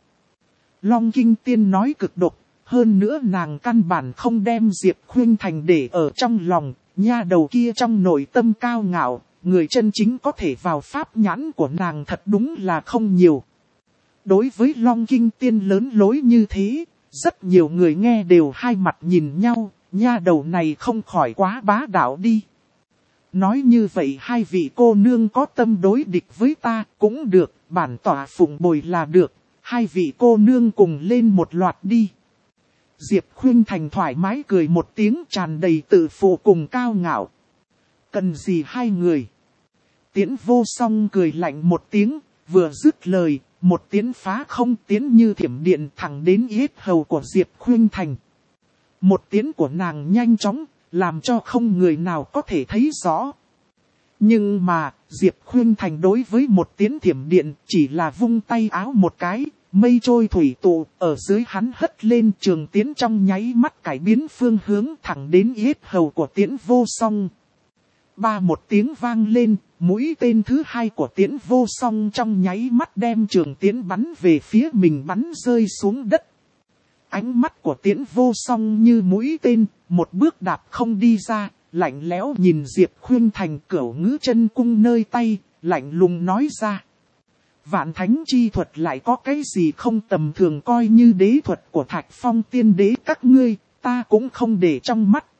Long Kinh Tiên nói cực độc, hơn nữa nàng căn bản không đem Diệp Khuynh Thành để ở trong lòng, nha đầu kia trong nội tâm cao ngạo, người chân chính có thể vào pháp nhãn của nàng thật đúng là không nhiều. Đối với Long Kinh Tiên lớn lối như thế, rất nhiều người nghe đều hai mặt nhìn nhau, nha đầu này không khỏi quá bá đạo đi. Nói như vậy hai vị cô nương có tâm đối địch với ta cũng được, bản tỏa phụng bồi là được, hai vị cô nương cùng lên một loạt đi. Diệp Khuynh Thành thoải mái cười một tiếng tràn đầy tự phụ cùng cao ngạo. Cần gì hai người? Tiễn Vô Song cười lạnh một tiếng, vừa dứt lời, một tiến phá không tiến như thiểm điện thẳng đến yết hầu của Diệp Khuynh Thành. Một tiến của nàng nhanh chóng, làm cho không người nào có thể thấy rõ. Nhưng mà, Diệp Khuynh Thành đối với một tiến thiểm điện chỉ là vung tay áo một cái, mây trôi thủy tụ, ở dưới hắn hất lên trường tiến trong nháy mắt cải biến phương hướng thẳng đến yết hầu của Tiễn Vô Song. Ba một tiếng vang lên, mũi tên thứ hai của Tiễn Vô Song trong nháy mắt đem trường tiến bắn về phía mình bắn rơi xuống đất. Ánh mắt của Tiễn Vô Song như mũi tên, một bước đạp không đi ra, lạnh lẽo nhìn Diệp Khuynh Thành cửu ngữ chân cung nơi tay, lạnh lùng nói ra. Vạn thánh chi thuật lại có cái gì không tầm thường, coi như đế thuật của Thạch Phong tiên đế các ngươi, ta cũng không để trong mắt.